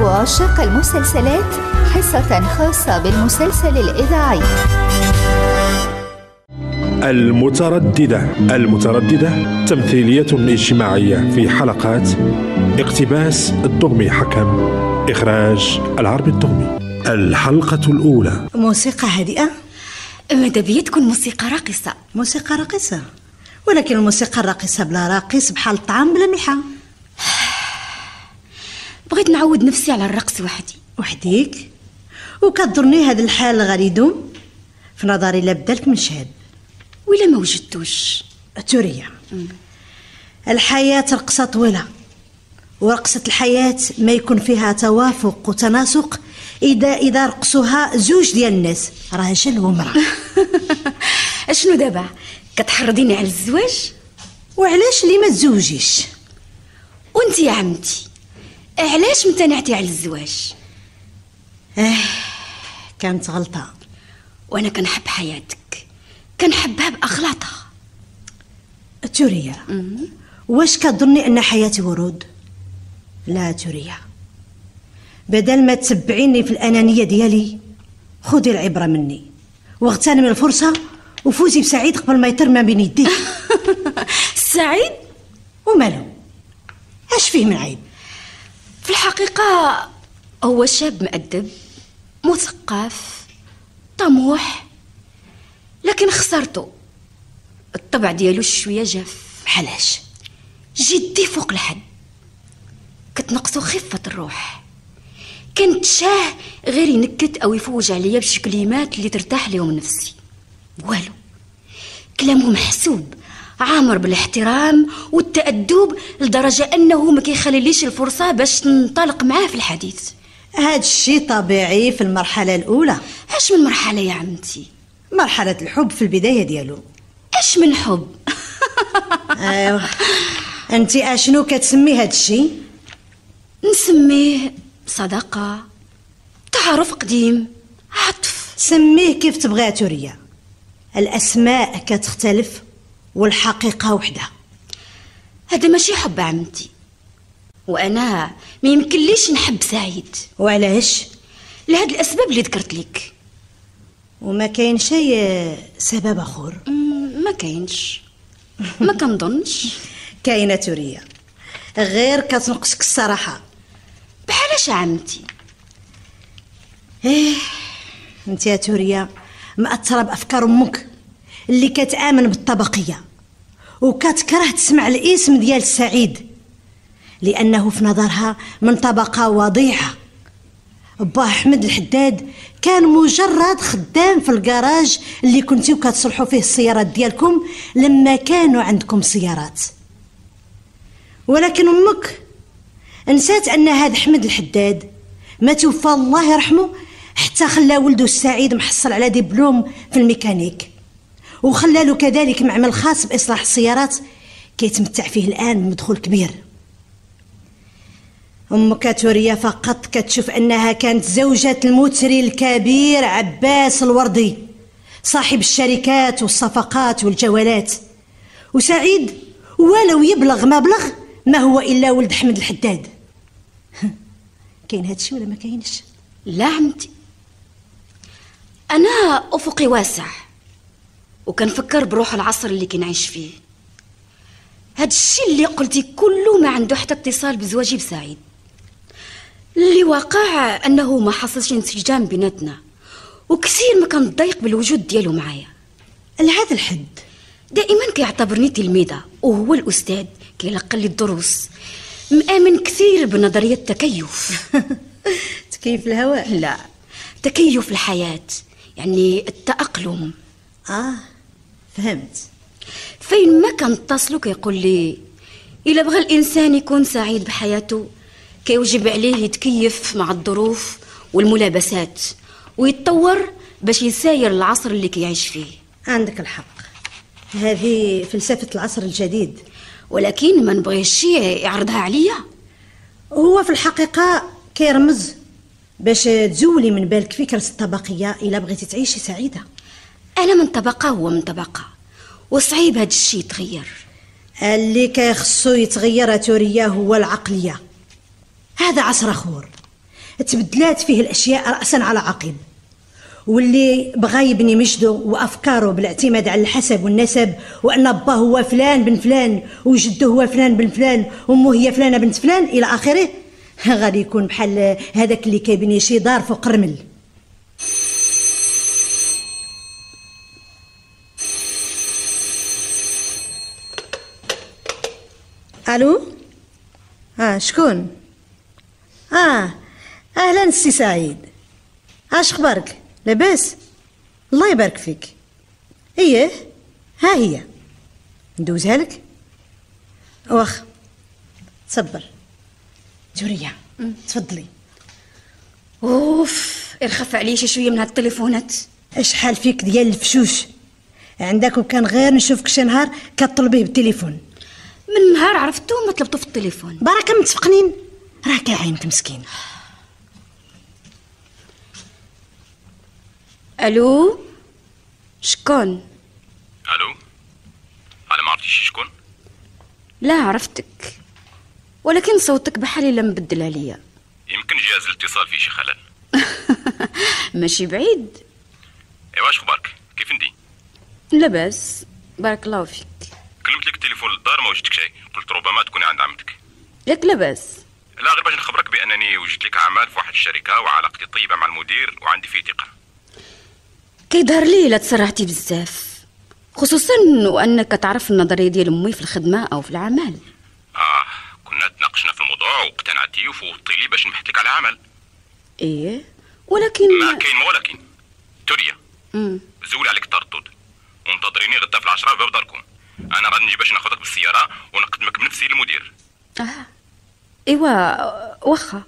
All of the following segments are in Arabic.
وعشاق المسلسلات حصة خاصة بالمسلسل الإذاعي المترددة تمثيلية اجتماعية في حلقات. اقتباس الدغمي حكم، إخراج العربي الدغمي. الحلقة الأولى. موسيقى هادئة؟ ماذا بيا تكون موسيقى راقصة. موسيقى راقصة، ولكن الموسيقى الراقصة بلا راقص بحال الطعام بلا ملحة. بغيت نعود نفسي على الرقص وحديك؟ وكتظني هذا الحال غادي يدوم؟ في نظري لا بدالك من شاب. ولا ما وجدتوش تورية، الحياة رقصة طويلة، ورقصة الحياة ما يكون فيها توافق وتناسق إذا رقصوها زوج ديال الناس، راجل ومرأة. اشنو دابا كتحرضيني على الزواج؟ وعلاش لي ما تزوجيش؟ وانت يا عمتي علاش امتنعتي على الزواج؟ كانت غلطة، وانا كنحب حياتك، كنحبها باخلاطها. تورية، واش كتظني ان حياتي ورود؟ لا تورية، بدل ما تتبعيني في الانانيه ديالي خذي العبره مني واغتنمي الفرصه وفوزي بسعيد قبل ما يطير ما بين يديك. سعيد؟ ومالو، اش فيه من عيب؟ في الحقيقه هو شاب مؤدب مثقف طموح، لكن خسرته. الطبع ديالو شويه جاف. علاش؟ جدي فوق الحد، كتنقصو خفه الروح. كنت شاه غير ينكت او يفوج عليا بشي كلمات اللي ترتاح ليهم نفسي. والو، كلامه محسوب عامر بالاحترام والتأدب لدرجه انه ما كيخليليش الفرصه باش ننطلق معاه في الحديث. هاد الشيء طبيعي في المرحله الاولى. اش من مرحله يا عمتي؟ مرحله الحب في البدايه ديالو. اش من حب؟ ايوه، انت اشنو كتسمي هاد الشيء؟ نسميه صداقه، تعارف قديم، عطف. سميه كيف تبغي تورية، الاسماء كتختلف والحقيقه وحده. هذا ماشي حب عمتي، وانا ما يمكنليش نحب سعيد. وعلاش؟ لهاد الاسباب اللي ذكرت لك. وما كاين شيء سبب اخر؟ ما كاينش، ما كنظنش. كاينه تورية، غير كتنقصك الصراحه. بحالاش عمتي؟ انت يا تورية مأثره بافكار امك اللي كتآمن بالطبقيه وكتكره تسمع الاسم ديال سعيد لانه في نظرها من طبقه وضيعه. با احمد الحداد كان مجرد خدام في الكراج اللي كنتيو كتصلحوا فيه السيارات ديالكم لما كانوا عندكم سيارات. ولكن امك نسات ان هذا احمد الحداد ما توفى الله يرحمه حتى خلى ولده السعيد محصل على دبلوم في الميكانيك، وخلى له كذلك معمل خاص باصلاح السيارات كيتمتع فيه الان بمدخول كبير. امك تورية فقط كتشوف انها كانت زوجة المثري الكبير عباس الوردي صاحب الشركات والصفقات والجولات، وسعيد ولو يبلغ ما بلغ ما هو الا ولد احمد الحداد. كاين هادشي ولا ما كاينش؟ لا عمتي، انا افقي واسع وكنفكر بروح العصر اللي كنعيش فيه. هاد الشيء اللي قلتي كله ما عنده حتى اتصال بزواجي بسعيد. اللي واقع انه ما حصلش انسجام بيناتنا، وكثير ما كنضايق بالوجود ديالو معايا. لهذا الحد دائما كيعتبرني تلميذه وهو الاستاذ كيلقى لي الدروس. مآمن كثير بنظريه التكيف. تكيف الهواء؟ لا، تكيف الحياه، يعني التأقلم. فهمت. فين ما كنتصلو كيقول لي الا بغى الانسان يكون سعيد بحياته كيوجب عليه يتكيف مع الظروف والملابسات ويتطور باش يساير العصر اللي كيعيش فيه. عندك الحق، هذه فلسفة العصر الجديد، ولكن ما نبغيش شي يعرضها عليا. هو في الحقيقة كيرمز باش تزولي من بالك فكرة الطبقية إلا بغيتي تعيشي سعيدة. أنا من طبقة وهو من طبقة، وصعيب هاد الشي يتغير. اللي كيخصو يتغير تورية هو العقلية. هذا عصر أخور تبدلات فيه الاشياء راسا على عقب، واللي بغى يبني مجده وافكاره بالاعتماد على الحسب والنسب، وان باه هو فلان بن فلان وجده هو فلان بن فلان وامه هي فلانه بنت فلان الى اخره، غادي يكون بحال هذاك اللي كيبني شي دار فوق رمل. الو، شكون؟ اهلا السي سعيد، اش خبارك؟ لاباس؟ الله يبارك فيك. ايه ها هي ندوزها لك. واخ تصبر. جورية تفضلي. اوف ارخف عليه شويه من هاد التليفونات. اش حال فيك ديال الفشوش عندك؟ وكان غير نشوفك شي نهار كطلبيه بالتليفون. من نهار عرفتو ما طلبتو في التليفون. بركه متفقنين، راه كاعينك مسكين. الو شكون؟ الو، انا ما عرفتيش شكون؟ لا عرفتك، ولكن صوتك بحال الا مبدل عليا. يمكن جهاز الاتصال فيه شي خلل. ماشي بعيد. ايوا اش اخبارك؟ كيف انتي؟ لاباس بارك الله فيك. كلمت لك التليفون للدار ما وجدتك شيء، قلت ربما تكوني عند عمتك. ياك لاباس؟ لا غير باش نخبرك بانني وجدت لك عمل في واحد الشركه وعلاقتي طيبه مع المدير وعندي فيه ثقه. كيظهر لي لا تسرعتي بزاف، خصوصا وانك تعرف النظريه ديال امي في الخدمه او في العمل. كنا تناقشنا في الموضوع واقتنعتي وفوضتي لي باش نبحث لك على عمل. ايه ولكن ما كاين ما ولكن. توريا زولي عليك التردد وانتظريني غدا في 10 باب داركم. انا غادي نجي باش ناخذك بالسياره ونقدمك بنفسي للمدير. ايوا واخا.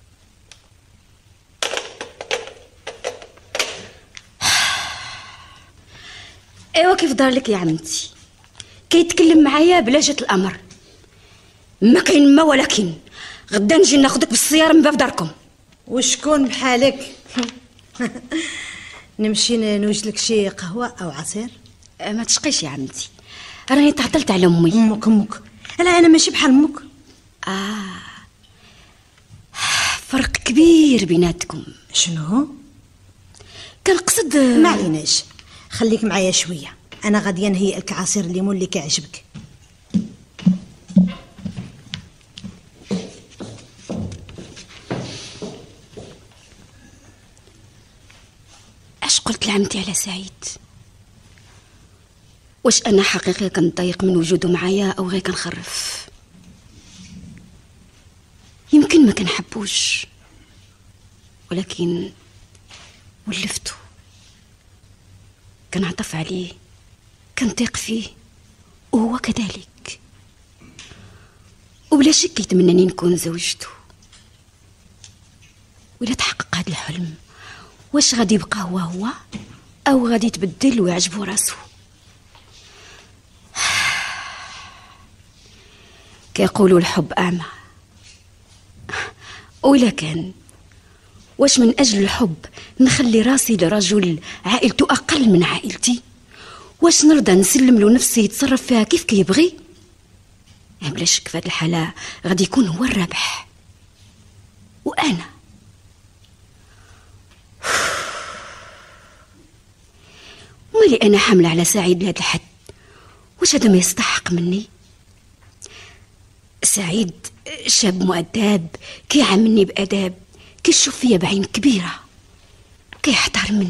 ايوا كيف دار لك يا عمتي؟ كيتكلم معايا بلهجة الامر. ما كاين ما ولكن، غدا نجي ناخذك بالسياره من باب داركم. وشكون بحالك؟ نمشي نوجد لك شي قهوه او عصير؟ ما تشقيش يا عمتي، راني تعطلت على امي. امك لا انا ماشي بحال امك. فرق كبير بيناتكم. شنو؟ كنقصد ما عليناش، خليك معايا شويه، انا غادي نهيئ لك عصير الليمون اللي كيعجبك. اش قلت لعمتي على سعيد؟ واش انا حقيقه كنضايق من وجوده معايا او غير كنخرف؟ يمكن ما كنحبوش، ولكن ولفتو، كنعطف عليه، كنثيق فيه، وهو كذلك، وبلا شك يتمناني نكون زوجته. ولا تحقق هذا الحلم، واش غادي يبقى هو او غادي يتبدل ويعجبو راسو؟ كيقولوا الحب اعمى، وإلا كان واش من اجل الحب نخلي راسي لرجل عائلته اقل من عائلتي؟ واش نرضى نسلم له نفسي يتصرف فيها كيف كيبغي؟ بلا شك في هذه الحاله غادي يكون هو الرابح وانا. مالي انا حامله على سعيد لهذا الحد؟ واش هذا ما يستحق مني؟ سعيد شاب مؤدب، كيعاملني بأداب، كيشوف فيا بعين كبيرة، كيحترمني،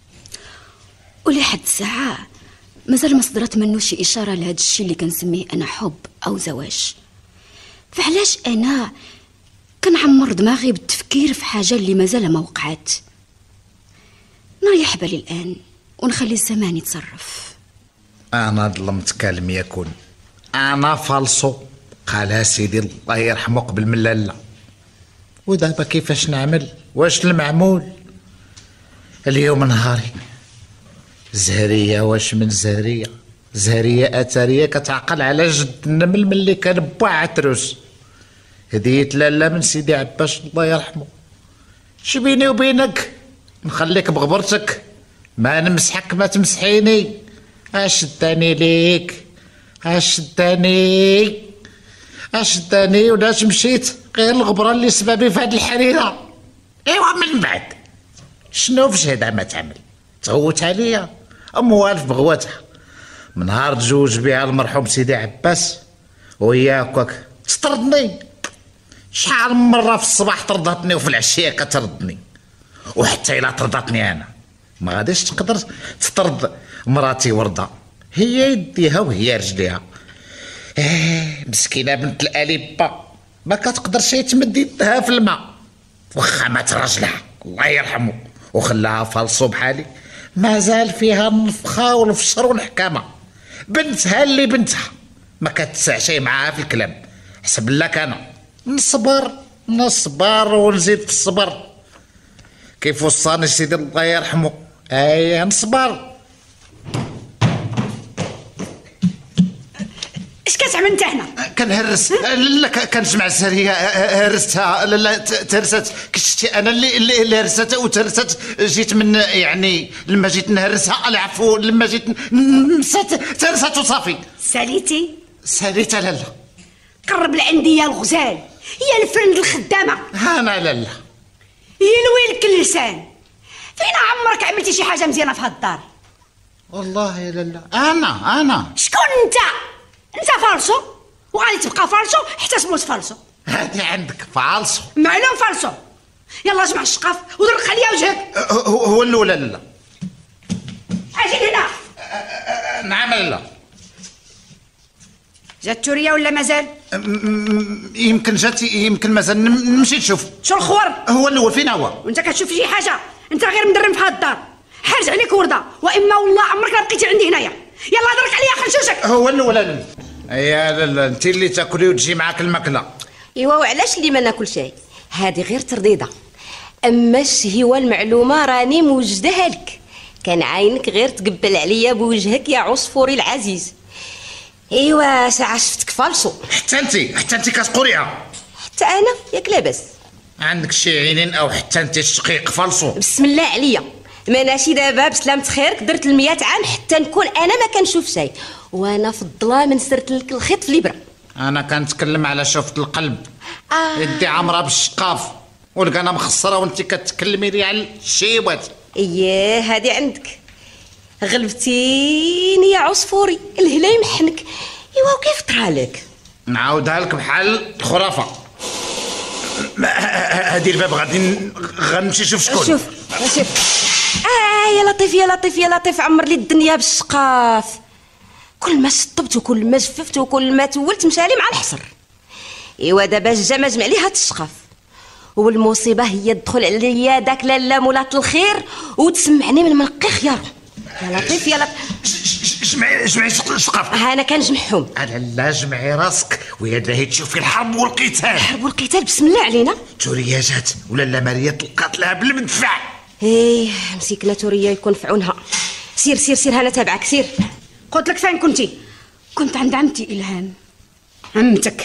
ولحد الساعة مازال ما صدرت منه شي إشارة لهذا الشيء اللي كنسميه أنا حب أو زواج. فعلاش أنا كنعمر دماغي بالتفكير في حاجة اللي مازال ما وقعت؟ نريح بالي الآن ونخلي الزمان يتصرف. أنا ظلمت كلم يكون، أنا فالصو، قالها سيدي الله يرحمه قبل من لالا. ودابا كيفاش نعمل؟ واش المعمول؟ اليوم نهاري. زهرية واش من زهرية؟ زهرية أثرية كتعقل على جد النمل ملي كان با عتروس. هدية لالا من سيدي عباس الله يرحمه. شبيني وبينك؟ نخليك بغبرتك، ما نمسحك ما تمسحيني. أشداني ليك، أشداني ولاش مشيت غير الغبرة اللي سببي في هاد الحريرة. ايوا من بعد شنو فاش هذا ما تعمل؟ تغوت عليا موالف بغواتها من نهار تزوج بها المرحوم سيدي عباس وهي هكاك تطردني. شحال من مره في الصباح طردتني وفي العشيه كتردني، وحتى الا طردتني انا ما غاديش تقدر تطرد مراتي ورده، هي يديها وهي رجليها. مسكينه بنت الاليبا ما كتقدرش تمد يدها في الماء، واخا مات راجلها الله يرحمه وخلاها فالصو بحالي، مازال فيها النفخه والفشر والحكامه. بنتها اللي بنتها ما كتسعشي معاها في الكلام. حسب لك انا نصبر ونزيد في الصبر. كيف وصاني سيدي الله يرحمه، نصبر. اش كتعمل انت هنا؟ كنهرس. لا كنجمع السريه. هرستها. لا تهرست. كشتي انا اللي هرستها وتهرست. جيت من يعني لما جيت نهرسها. العفو لما جيت نسات تهرست وصافي. ساليتها لالا. قرب لعندي يا الغزال، يا الفرند الخدامه. انا لالا. يلوي لك اللسان. فين عمرك عملتي شي حاجه مزيانه في هالدار؟ والله يا لالا انا شكون انت فالصو، وغادي تبقى فالصو حتى تموت فالصو. هادي عندك فالصو معلوم فالصو. يلا جمع الشقاف ودرق عليا وجهك. هو الاولى لالا. اجي هنا. نعم لالا. جات توريا ولا مازال؟ يمكن جات يمكن مازال. نمشي نشوف. شو الخور؟ هو الاول. فين هو؟ وانت كتشوف شي حاجه؟ انت غير مدرم في هاد الدار. حاج عليك ورده، واما والله عمرك ما بقيتي عندي هنايا. يلا درك عليا خنشوشك. هو الاول لالا. يا لالا انت اللي تاكلي وتجي معاك الماكله. ايوا وعلاش اللي ما ناكل شيء؟ هذه غير ترديده. اما الشهوه المعلومه راني موجدها لك. كان عينك غير تقبل عليا بوجهك يا عصفوري العزيز. ايوا ساعه شفتك فالصو. حتى انت كتقوليها. حتى انا ياك لاباس. عندك شي عينين او حتى انت الشقيق فالصو. بسم الله عليا. ماناشي دابا بسلامة خيرك درت 100 عام حتى نكون انا ما كنشوف شيء، وانا في الظلام نسرت لك الخيط في الابره. انا كنتكلم على شفت القلب. يدي عمرها بالشقاف ولقانا مخسره وانت كتكلمي لي على الشيبات. اييه هادي عندك. غلبتيني يا عصفوري الهلا يمحنك. ايوا وكيف طرالك؟ نعاودها لك بحال الخرافه. هادي الباب غنمشي نشوف شكون. شوف يا لطيف عمر لي الدنيا بالشقاف. كل ما شطبت وكل ما جففت وكل ما تولت مشالي مع الحصر. ايوا دابا جا مجمع لي هاد الشقاف، والمصيبه هي تدخل عليا داك لالا مولات الخير وتسمعني من منقي خيارو. يا لطيف جمعي الشقاف. انا كنجمعهم. لا جمعي راسك ويا داهي تشوفي الحرب والقتال. بسم الله علينا. توريا جات ولا ماريا طلقات لها بالمدفع. مسكنا توريا يكون في عونها. سير انا تابعك سير. قلت لك فين كنتي؟ كنت عند عمتي إلهام. عمتك؟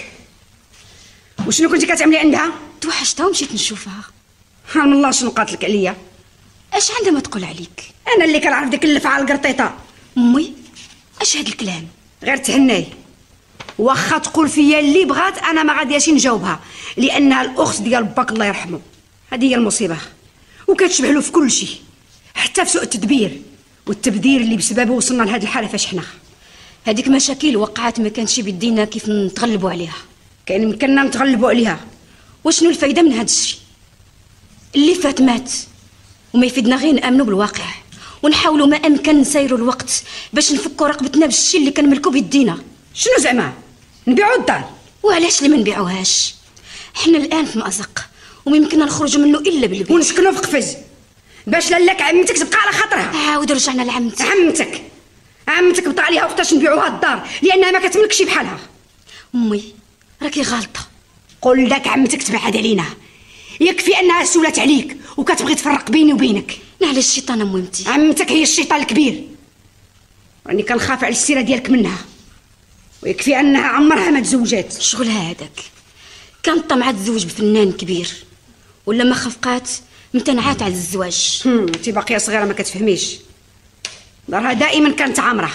وشنو كنتي كتعملي عندها؟ توحشتها ومشيت نشوفها. حرام الله شنو قاتلك عليا؟ اش عندها ما تقول عليك؟ انا اللي كنعرف ديك اللفعه القرطيطه. امي اش هاد الكلام؟ غير تهناي. واخا تقول فيا اللي بغات انا ما غادياش نجاوبها، لانها الاخت ديال باك الله يرحمه. هذه هي المصيبه، وكتشبه له في كل شيء، حتى في سوء التدبير والتبذير اللي بسببه وصلنا لهاد الحاله فاش حنا. هذيك مشاكل وقعت ما كانش بيدينا كيف نتغلبوا عليها. كان يمكننا نتغلبوا عليها. وشنو الفايده من هاد الشيء؟ اللي فات مات، وما يفيدنا غير نامنوا بالواقع ونحاولوا ما امكن نسيروا الوقت باش نفكوا رقبتنا بالشيء اللي كنملكوا بيدينا. شنو زعما نبيعوا الدار؟ وعلاش اللي ما نبيعوهاش؟ حنا الان في مأزق وما يمكننا نخرجوا منه الا بالبيع، ونسكنوا في قفز باش لالاك عمتك تبقى على خاطرها. عاود رجعنا لعمتك. عمتك بطا عليها وقتاش نبيعوها الدار لانها ما كتملكش بحالها. امي راكي غالطه. قول لك عمتك تبعد علينا، يكفي انها سولات عليك وكتبغي تفرق بيني وبينك. نعل الشيطان امتي. عمتك هي الشيطان الكبير، راني كنخاف على السيره ديالك منها، ويكفي انها عمرها ما تزوجات. شغلها هذاك، كانت طمعة تزوج بفنان كبير ولما خفقات امتنعات على الزواج. انت باقيه صغيره ما كتفهميش. دارها دائما كانت عامره.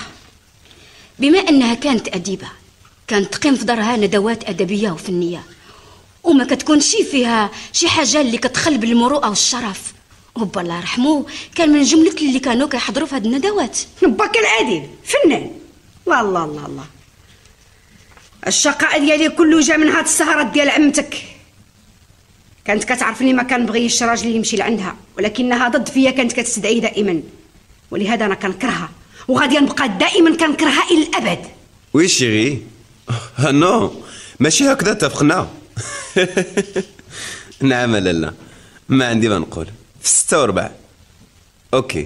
بما انها كانت اديبه كانت تقيم في دارها ندوات ادبيه وفنيه، وما كتكونش فيها شي حاجه اللي كتخلب المروءه والشرف. وبا الله يرحمه كان من جمله اللي كانوا كيحضروا في هاد الندوات. با كان عادل فنان. الله الله الله الله. الشقاء ديالي كله جا من هاد السهرات ديال عمتك. كانت كتعرفني ما كنبغيش الراجل اللي يمشي لعندها، ولكنها ضد فيا كانت كتستدعي دائما، ولهذا انا كنكرهها وغادي نبقى دائما كنكرهها الى الابد. وي شيري نو ماشي هكذا اتفقنا. نعم لالا ما عندي ما نقول. في 6:15 اوكي.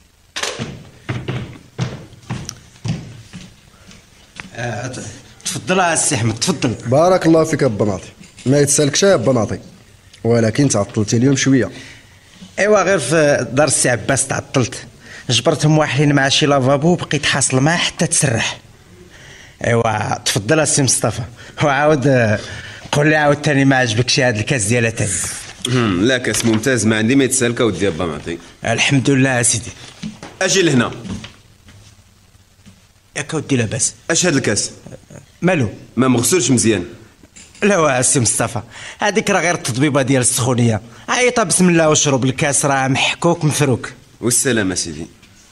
تفضل السي احمد تفضل. بارك الله فيك بناطي. ما يتسالكش يا بناطي، ولكن تعطلتي اليوم شويه. ايوا غير في دار السي عباس تعطلت، جبرتهم واحدين مع شي لافابو وبقيت حاصل معاه حتى تسرح. ايوا تفضل السي مصطفى، وعاود قول لي عاود ثاني ما عجبكش هذا الكاس ديال ثاني. لا كاس ممتاز ما عندي ما يتسالك اودي يا بناطي. الحمد لله سيدي. اجي لهنا ياك ودي لاباس. اش هاد الكاس مالو؟ ما مغسولش مزيان. لا السي مصطفى هذيك راه غير التطبيبه ديال السخونيه. عيط بسم الله وشرب الكاس راه محكوك مفروك. والسلامه سيدي.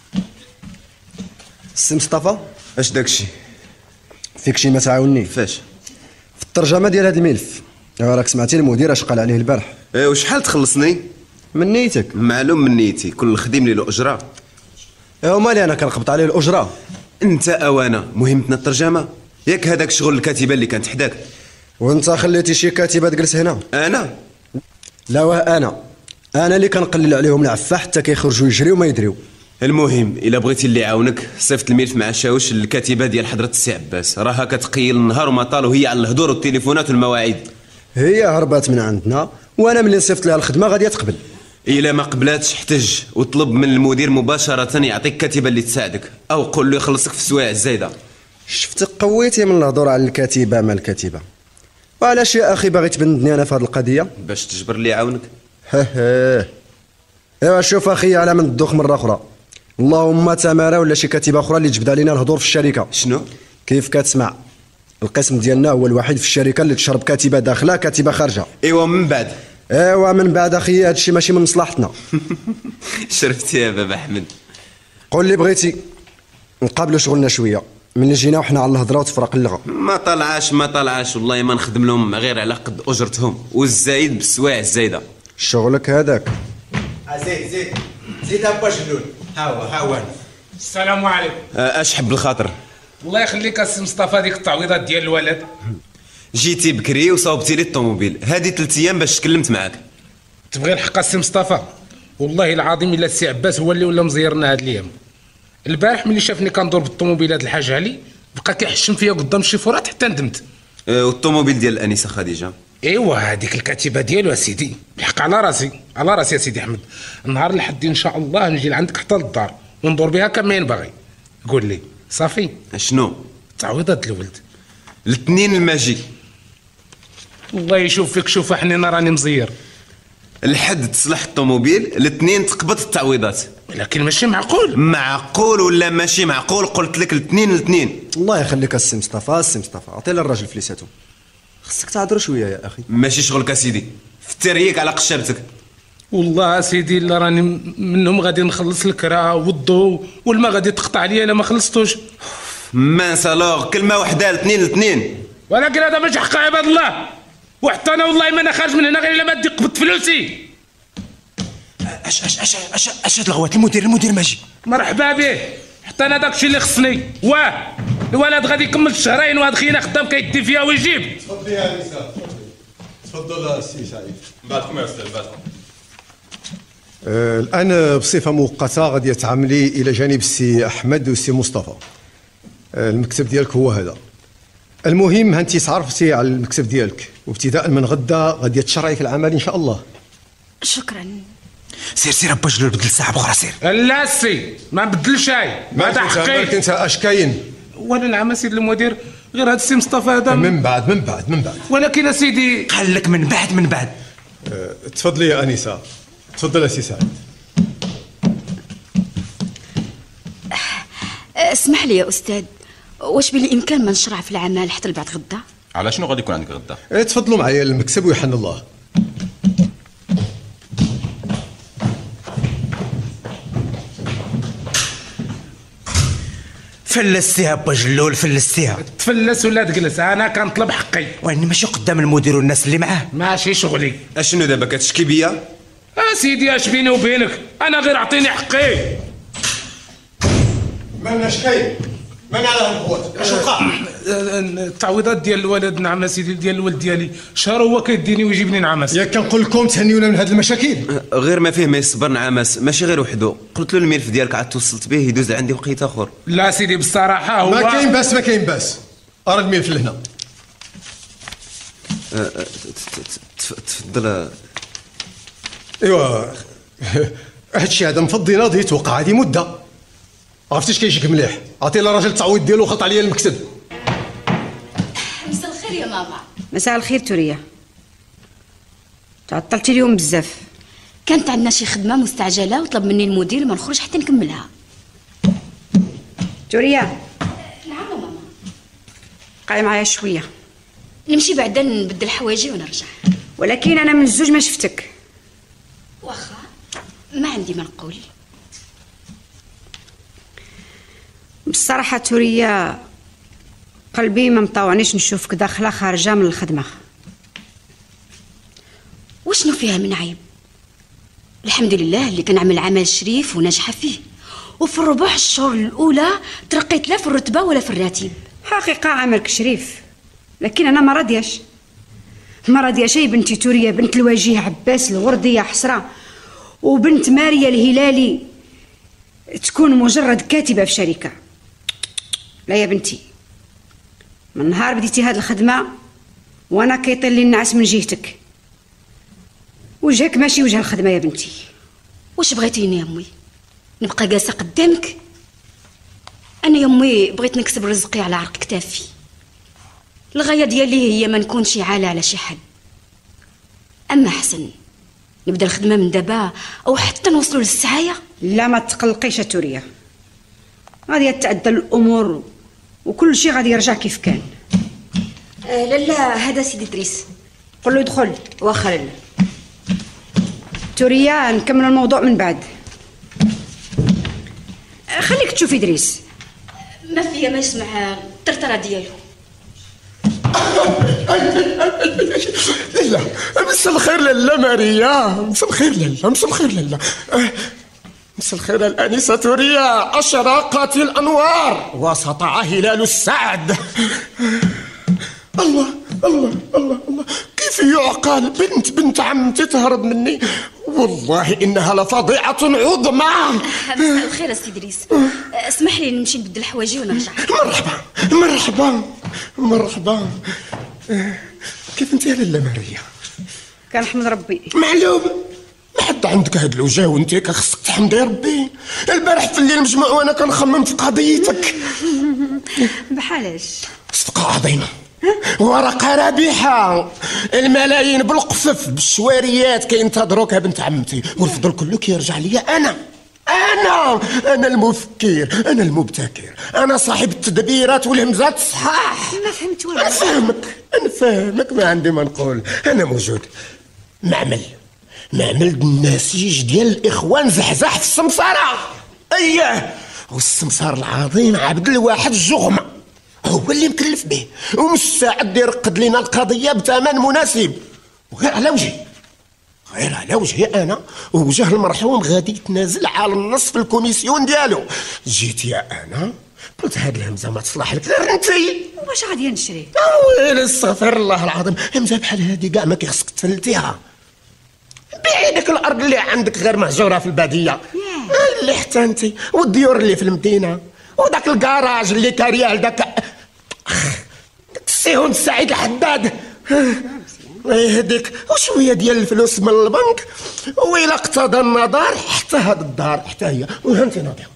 السي مصطفى اش داكشي؟ فيك شي ما تعاوني فاش؟ في الترجمه ديال هذا الملف. راك سمعتي المدير اش قال عليه البارح؟ وشحال تخلصني؟ من نيتك. معلوم من نيتي، كل خديم لي له اجره. ومالي انا كنقبض عليه الاجره. انت او انا مهمتنا الترجمه، ياك هذاك شغل الكاتبه اللي كانت حداك. وانت خليتي شي كاتبه تجلس هنا؟ انا؟ لا واه انا اللي كنقلل عليهم العفه حتى كيخرجوا يجريو وما يدريو. المهم الا بغيتي اللي يعاونك صيفط الملف مع شاوش الكاتبه ديال حضره السي عباس، راها كتقيل النهار وما طال وهي على الهدور والتليفونات والمواعيد. هي هربات من عندنا وانا ملي صيفط لها الخدمه غادي تقبل. الا ما قبلاتش احتج وطلب من المدير مباشره يعطيك كاتبه اللي تساعدك، او قول له يخلصك في السوايع الزايده. شفتك قويتي من الهضور على الكاتبه مع الكاتبه. وعلاش يا اخي باغي تبندني انا في هذه القضيه؟ باش تجبر اللي يعاونك. ايوا شوف اخي على من الدوخ مره اخرى، اللهم تماره ولا شي كاتبه اخرى اللي تجبد علينا الهضور في الشركه. شنو؟ كيف كتسمع القسم ديالنا هو الوحيد في الشركه اللي تشرب كاتبه داخله كاتبه خارجه. ايوا من بعد. ايوا من بعد اخي هادشي ماشي من مصلحتنا. شرفتي يا بابا احمد. قول لي بغيتي نقابلوا شغلنا شويه، ملي جينا وحنا على الهضره وتفرق اللغه. ما طلعاش والله ما نخدم لهم غير على قد اجرتهم، والزايد بالسوايع الزايده. شغلك هذاك. زيد ابا جلول. ها هو السلام عليكم. اش حب الخاطر. الله يخليك السي مصطفى، ديك التعويضات ديال الولد. جيتي بكري وصاوبتي لي الطوموبيل، هذه 3 ايام باش تكلمت معاك. تبغي الحق السي مصطفى؟ والله العظيم الا السي عباس هو اللي ولا مزيرنا هاد الايام. البارح ملي شافني كندور بالطوموبيل هاد الحاج علي بقى كيحشم فيا قدام الشيفورات حتى ندمت. والطوموبيل ديال الانسه خديجه؟ ايوا هذيك الكاتبه ديالو اسيدي، الحق على راسي يا سيدي احمد. النهار الحد ان شاء الله نجي لعندك حتى للدار وندور بها كما باغي. قول لي صافي. شنو؟ تعويضات الولد. الاثنين الماجي. الله يشوف فيك، شوف حنين راني مزير. الحد تصلح الطوموبيل، الاثنين تقبض التعويضات. لكن ماشي معقول ولا ماشي معقول؟ قلت لك الاثنين. الله يخليك السي مصطفى، عطي للراجل فليساتو. خصك تعذر شويه يا اخي. ماشي شغلك اسيدي، في التريك على قشرتك. والله اسيدي الا راني منهم غادي نخلص الكرا والضو والما غادي تقطع عليا الا ما خلصتوش. ما سالوغ كلمه واحده، الاثنين. ولكن هذا ماشي حق عباد الله، وحتى انا والله ما انا خارج من هنا غير الا ما ادي قبضت فلوسي. اش هاد الغوات؟ المدير ماجي. مرحبا به، حتى انا داكشي اللي خصني. الولد غادي يكمل شهرين وهاد خينا خدام كيدي فيها ويجيب. تفضل يا نساء، تفضل السي سعيد. بعدكم يا استاذ بعدكم. الان بصفه مؤقته غادي تعملي الى جانب السي احمد والسي مصطفى. المكتب ديالك هو هذا. المهم انت تعرفتي على المكتب ديالك، وابتداء من غدا غادي تشرعي في العمل ان شاء الله. شكرا. سير ابا جلول بدل ساعه بخرى سير. لا سي ما نبدل شيء، هذا حقي. انت اش كاين؟ وانا نعم سيدي المدير، غير هذا السي مصطفى هذا من بعد. ولكن سيدي قال لك من بعد. تفضلي يا انسه، تفضل يا سي سعيد. اسمح لي يا استاذ، واش بالامكان ما نشرع في العمل حتى لبعد غدا؟ على شنو غادي يكون عندك غدا؟ تفضلوا معايا للمكتب ويحن الله. فلستيها بجلول، فلستيها. تفلس ولا تجلس؟ انا كنطلب حقي. واني ماشي قدام المدير والناس اللي معاه. ماشي شغلي. اشنو دابا كتشكي بيا؟ سيدي اش بيني وبينك؟ انا غير اعطيني حقي. مالناش كاين، من على هالقوات؟ اش وقع؟ التعويضات ديال الولد نعم سيدي، ديال الولد ديالي شهر هو كيديني ويجيبني نعمس. ياك كنقول لكم تهنيونا من هاد المشاكل. غير ما فيه ما يصبر نعمس، ماشي غير وحده. قلت له الملف ديالك عاد توصلت به يدوز عندي وقيت اخر. لا سيدي بصراحه هو ما كاين باس، ما كاين باس. راه الملف لهنا. تفضل. ايوا هادشي هذا مفضي ناضي توقع هذه مده. عرفتي اش كيجيك مليح؟ عطي للراجل التعويض ديالو وخط عليا المكتب. مساء الخير يا ماما. مساء الخير توريا. تعطلتي اليوم بزاف. كانت عندنا شي خدمه مستعجله وطلب مني المدير ما نخرج حتى نكملها. توريا. نعم ماما. بقاي معايا شويه. نمشي بعدا نبدل حوايجي ونرجع. ولكن انا من الزوج ما شفتك. واخا ما عندي ما نقول. بصراحه توريا قلبي ما مطاوعنيش نشوفك داخله خارجه من الخدمه. وشنو فيها من عيب؟ الحمد لله اللي كنعمل عمل شريف وناجحه فيه، وفي الربع الشهور الاولى ترقيت لا في الرتبه ولا في الراتب. حقيقه عملك شريف، لكن انا ما راضياش يا بنتي توريا، بنت الوجيه عباس الغردي يا حسره، وبنت ماريا الهلالي تكون مجرد كاتبه في شركه. لا يا بنتي، من نهار بديتي هاد الخدمه وانا كيطير لي النعاس من جهتك. وجهك ماشي وجه الخدمه يا بنتي. واش بغيتيني يا امي؟ نبقى جالسه قدامك؟ انا يا امي بغيت نكسب رزقي على عرق كتافي. الغايه ديالي هي ما نكونش عالة على شي حد. اما حسن نبدا الخدمه من دابا او حتى نوصلوا للسعايه. لا ما تقلقيش يا توريا، غادي تتعدل الامور وكل شيء غادي يرجع كيف كان. لالا هذا سيدي دريس. قل له يدخل. واخا لالا. توريا نكمل الموضوع من بعد. خليك تشوفي دريس. ما فيا ما يسمع الطرطره ديالو. لا مساء الخير لالا ماريا. مساء الخير لالا. مساء الخير لالا. مساء الخير الانسه توريا. اشرقت الانوار وسطع هلال السعد. الله الله الله الله، كيف يعقل بنت عمتي تهرب مني؟ والله انها لفظيعه عظمى. مساء الخير سي دريس. اسمح لي نمشي نبدل حوايجي ونرجع. مرحبا مرحبا مرحبا. كيف انت يا لاله ماريا؟ كنحمد ربي. معلوم ما حد عندك هاد الوجه وانت خصك تحمدي ربي. البارح في الليل مجموع وانا كنخمم في قضيتك. بحالاش؟ صفقه عظيمه، ورقه رابحه، الملايين بالقفف بالشواريات كينتظروك يا بنت عمتي، والفضل كله كيرجع ليا انا المفكر، انا المبتكر، انا صاحب التدبيرات والهمزات الصحاح. ما فهمت والو. نفهمك ما عندي ما نقول. انا موجود معمل النسيج ديال الاخوان زحزح في السمساره. اييه، والسمسار العظيم عبد الواحد الجغمه هو اللي مكلف به ومستعد يرقد لنا القضيه بثمن مناسب. وغير على وجهي انا ووجه المرحوم غادي يتنازل على النص في الكوميسيون ديالو. جيت يا انا قلت هاد الهمزه ما تصلح لك غير انتي. واش غادي نشري؟ ويلي استغفر الله العظيم، همزه بحال هادي كاع ما كيخصك تفلتيها. بيعي ديك الارض اللي عندك غير مهجوره في الباديه اللي حتى انتي، والديور اللي في المدينه، وداك الكراج اللي كاريه لداك السيهون السعيد الحداد. يهديك وشويه ديال الفلوس من البنك، وإلا اقتضى النظر حتى هاد الدار حتى هي وهانتي ناضيه.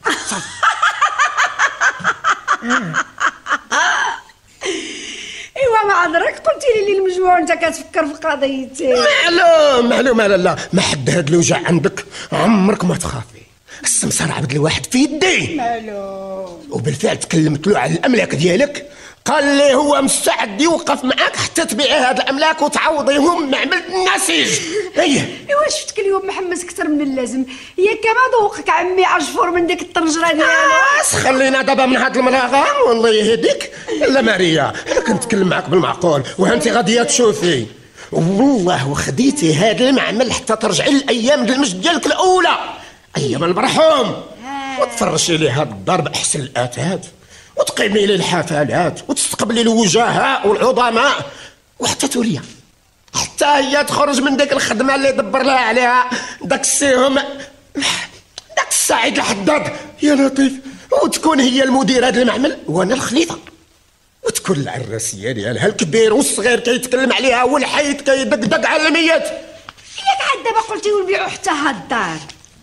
ايوا ما عذرك قلتي لي المجموع انت كتفكر في قضيتي. معلوم لا ما حد هاد الوجع عندك عمرك ما تخافي. السمسار عبد الواحد في يدي. معلوم. وبالفعل تكلمت له على الاملاك ديالك قال لي هو مستعد يوقف معاك حتى تبيعي هاد الاملاك وتعوضيهم معمل النسيج. ايوا شفتك اليوم محمس اكثر من اللازم، هي كما ذوقك عمي عجفور من ديك الطنجره ديالو. خلينا دابا من هاد المراغه والله يهديك. لا ماريا انا كنتكلم معاك بالمعقول وانت غاديه تشوفي والله وخديتي هاد المعمل حتى ترجعي للايام ديال المجد ديالك الاولى، ايام المرحوم، وتفرشي لي هاد الدار باحسن الاتات وتقيمي لي الحفلات وتستقبلي الوجهاء والعظماء، وحتى توريا حتى هي تخرج من ديك الخدمه اللي دبر لها عليها داك السيهم داك السعيد الحداد يا لطيف، وتكون هي المديره ديال المعمل وانا الخليفه، وتكون العراسيه ديالها الكبير والصغير كيتكلم عليها والحيط كيدقدق على الميت. ياك عاد دابا قلتي ونبيعوا حتى هاد الدار.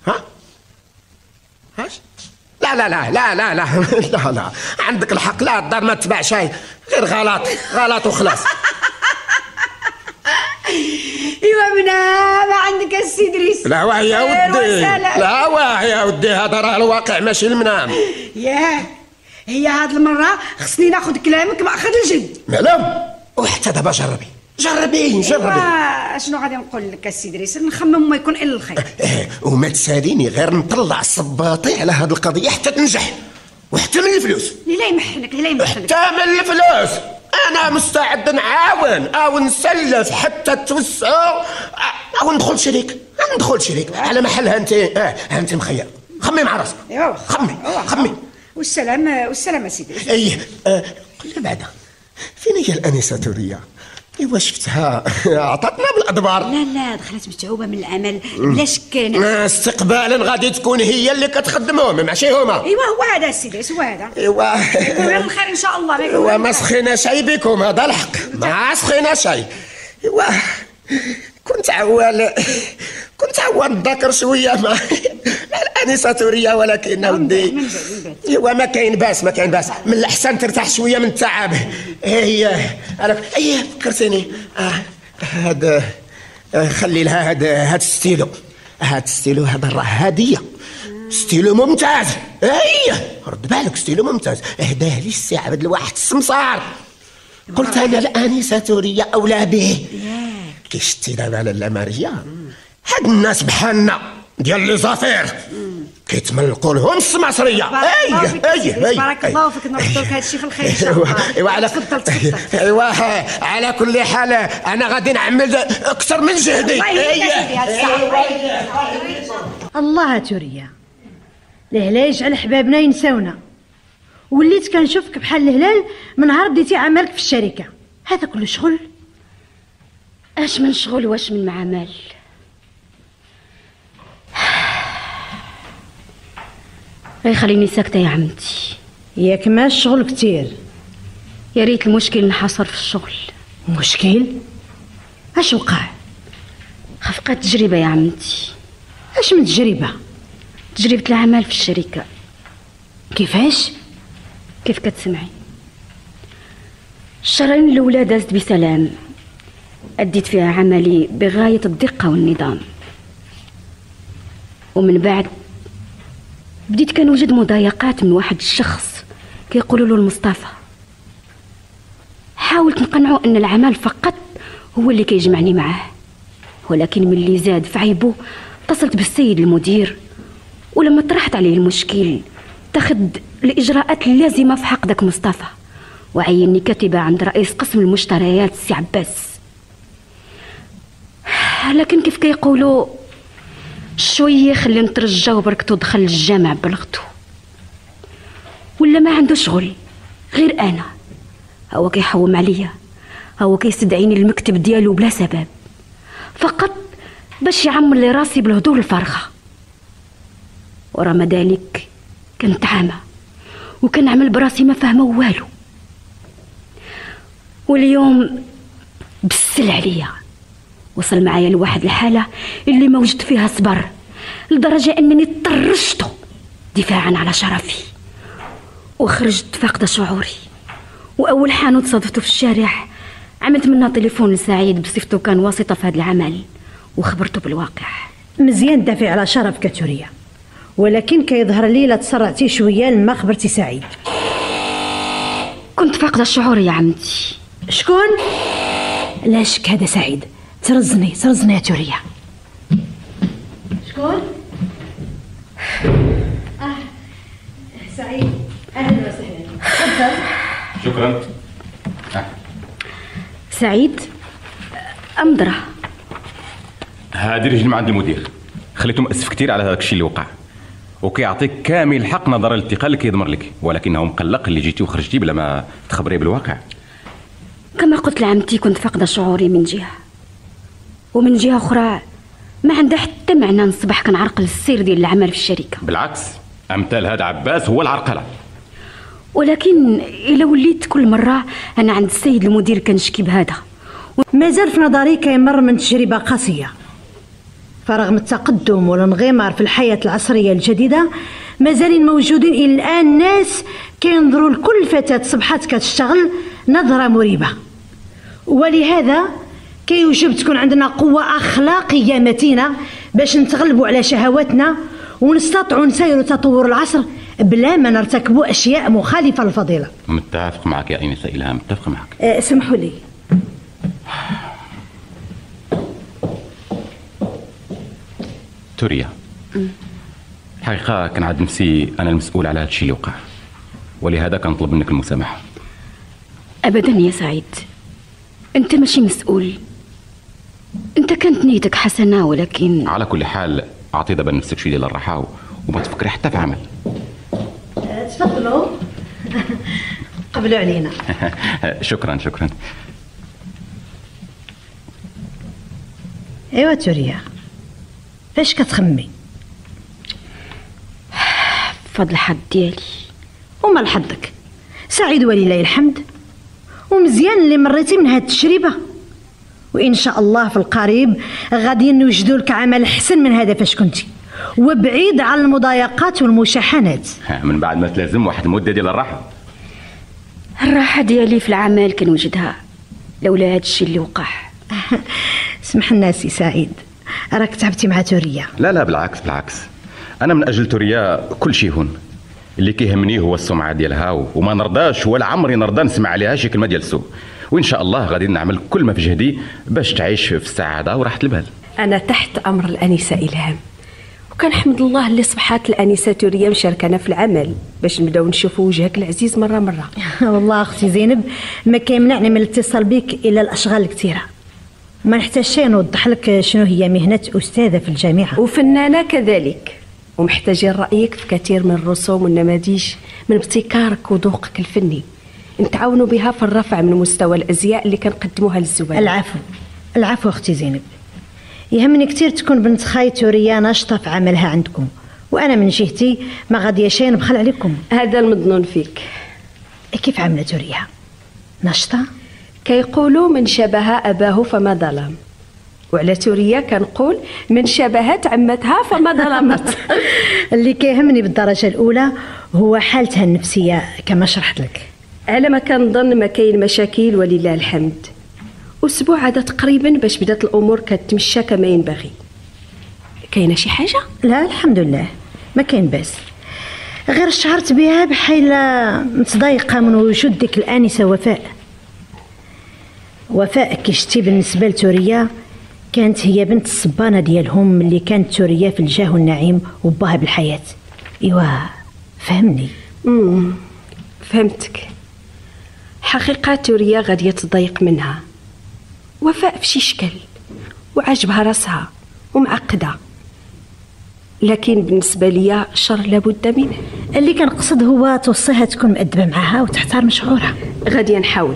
هاش لا لا لا لا لا لا لا لا عندك الحق، لا الدار ما تباع شيء غير غلط وخلاص. ايوا ما عندك السي دريس. لا واه يا ودي، لا واه يا ودي، هذا راه الواقع ماشي المنام. ياك هي هاد المره خصني ناخذ كلامك ماخذ الجد. معلوم، وحتى دابا جربي. شنو غادي نقول لك السي دريس، نخمم ما يكون الا الخير. وما تساليني غير نطلع صباطي على هاد القضيه حتى تنجح، وحتى من الفلوس. لا يمحنك حتى من الفلوس انا مستعد نعاون او نسلف حتى توسعوا او ندخل شريك على محلها. انت مخير، خمي مع راسك. ايوا خمي. والسلام سيدي. قل لي بعدا فين هي الانسه توريا؟ ايوا شفتها عطاتنا بالادبار. لا دخلت متعوبه من العمل بلا شك. استقبالا غادي تكون هي اللي كتخدمهم ماشي هما. ايوا هو هذا السيدي، هو هذا. ايوا غير الخير ان شاء الله. ايوا ما سخينا شي بكم، هذا الحق ما سخينا شي. ايوا كنت عوال نذكر شويه مع الانسه توريا، ولكن ودي ايوا ما كاين باس من الاحسن ترتاح شويه من التعب. انا فكرتيني هذا خلي لها هذا الستيلو هذا راه هديه، ستيلو ممتاز. رد بالك ستيلو ممتاز، اهداه لي السي عبد الواحد السمسار. قلت انا الانسه توريا اولى به. كي شتي دابا لاله ماريا هاد الناس بحالنا ديال لي زافير كيتملقوا لهم السماسريه. بارك الله فيك، نردوا لك هادشي في الخير ان شاء الله. ايوا على كل حال انا غادي نعمل اكثر من جهدي. الله توريا، الهلا يجعل حبابنا ينساونا. وليت كنشوفك بحال الهلال من نهار بديتي عملك في الشركه. هذا كله شغل؟ اش من شغل واش من معامل. غير خليني ساكته يا عمتي. ياك ما الشغل كتير؟ يا ريت المشكل انحصر في الشغل. مشكل؟ اش وقع؟ خفقات تجربه يا عمتي. اش من تجربه؟ تجربه العمل في الشركه. كيفاش؟ كيف كتسمعي؟ الشهرين الاولى دازت بسلام، أديت فيها عملي بغاية الدقة والنظام، ومن بعد بديت كنوجد مضايقات من واحد الشخص كيقولوا له المصطفى. حاولت نقنعه أن العمل فقط هو اللي كيجمعني معاه، ولكن من اللي زاد في عيبه اتصلت بالسيد المدير، ولما طرحت عليه المشكل اتخذ الإجراءات اللازمة في حق داك مصطفى، وعيني كاتبة عند رئيس قسم المشتريات السي عباس. لكن كيف كيقولوا شويه خلي نترجى وبركته دخل الجامع بلغته، ولا ما عنده شغل غير انا. هو كيحوم عليا، هو كيستدعيني للمكتب ديالو بلا سبب، فقط باش يعمر لي راسي بالهدوء الفارغه. ورغم ذلك كنت عامه وكنعمل براسي ما فاهمه والو. واليوم بسل عليا، وصل معايا لواحد الحالة اللي ما وجدت فيها صبر، لدرجة أنني طرشته دفاعا على شرفي، وخرجت فاقدة شعوري. وأول حانوت صادفته في الشارع عملت منها تليفون لسعيد بصفته كان واسطة في هذا العمل، وخبرته بالواقع. مزيان دافع على شرفك توريا، ولكن كيظهر لي لا تسرعتي شوية لما خبرتي سعيد. كنت فاقدة الشعور يا عمتي. شكون؟ لا شك هذا سعيد. ترزني يا توريا. شكون؟ سعيد اهلا وسهلا. تفضل. شكرا. سعيد أمضرة. هادي رجل من عند المدير، خليته مأسف كتير على هذاك الشيء اللي وقع، وكيعطيك كامل الحق نظرا للانتقال اللي كيضمر لك، ولكنه مقلق اللي جيتي وخرجتي بلا ما تخبريه بالواقع. كما قلت لعمتي كنت فاقدة شعوري من جهة، ومن جهة أخرى ما عندها حتى معنى نصبح كنعرقل السير ديال العمل في الشركة. بالعكس، أمثال هذا عباس هو العرقلة. ولكن إلا وليت كل مرة أنا عند السيد المدير كنشكي بهذا. مازال في نظري كيمر من تجربة قاسية، فرغم التقدم والانغمار في الحياة العصرية الجديدة مازالين موجودين إلى الآن ناس كينظروا لكل فتاة صبحات كتشتغل نظرة مريبة، ولهذا كيوجب تكون عندنا قوة أخلاقية متينة باش نتغلبوا على شهواتنا ونستطيعوا نسيروا تطور العصر بلا ما نرتكبوا أشياء مخالفة للفضيلة. متفق معك يا أنسة إلهام، متفق معك. اسمحوا لي. توريا، الحقيقة كان عاد نفسي أنا المسؤول على هذا الشيء اللي وقع، ولهذا كنطلب منك المسامحة. أبدا يا سعيد، أنت ماشي مسؤول، أنت كانت نيتك حسنة، ولكن على كل حال أعطي دابا نفسك شوية ديال الراحة وما تفكري حتى في عمل. تفضلوا قبلوا علينا. شكرا. ايوا توريا، فاش كتخمي؟ فضل الحظ ديالي. وما لحظك سعيد ولله الحمد، ومزيان اللي مريتي من هاد التجربه، وان شاء الله في القريب غادي نوجدوا لك عمل احسن من هذا فاش كنتي، وبعيد عن المضايقات والمشاحنات. من بعد ما تلازم واحد المده ديال الراحه ديالي في العمل كنوجدها لولا هاد الشيء اللي وقع. سمح لنا سي سعيد، راك تعبتي مع توريا. لا بالعكس، انا من اجل توريا كل شيء هون. اللي كيهمني هو السمعه ديالها، وما نرضاش ولا عمري نرضى نسمع عليها شي كلمه ديال سوء، وان شاء الله غادي نعمل كل ما في جهدي باش تعيش في السعاده وراحه البال. انا تحت امر الانسه الهام، وكنحمد الله اللي صبحات الانسه توريا مشاركنا في العمل باش نبداو نشوفوا وجهك العزيز مره. والله اختي زينب ما كيمنعني من الاتصال بك الا الاشغال الكثيره، ما نحتاج شيء نوضح لك شنو هي مهنه استاذه في الجامعه وفنانه كذلك، ومحتاجين رايك في كثير من الرسوم والنماذج من ابتكارك وذوقك الفني نتعاونوا بها في الرفع من مستوى الازياء اللي كنقدموها للزوار. العفو اختي زينب، يهمني كثير تكون بنت خاي توريا ناشطه في عملها عندكم، وانا من جهتي ما غادي شيء نبخل عليكم. هذا المظنون فيك. كيف عامله توريا؟ ناشطه؟ كيقولوا من شبه اباه فما ظلم، وعلى توريا كنقول من شبهت عمتها فما ظلمت. اللي كيهمني بالدرجه الاولى هو حالتها النفسيه كما شرحت لك. على ما كنظن ما كاين مشاكل ولله الحمد. اسبوع هذا تقريبا باش بدات الامور كتمشى كما ينبغي. كاينه شي حاجه؟ لا الحمد لله ما كاين باس، غير شعرت بها بحال متضايقه من وجود ديك الانسه وفاء كي شتي بالنسبه لتوريا كانت هي بنت الصبانه ديالهم اللي كانت توريا في الجاه والنعيم وباها بالحياه. ايوا فهمني. فهمتك. حقيقه توريا غاديه تضايق منها. وفاء في شي شكل وعجبها راسها ومعقده، لكن بالنسبه ليا الشر لابد منه. اللي كنقصد هو توصيها تكون مؤدبه معها وتحترم شعورها. غادي نحاول.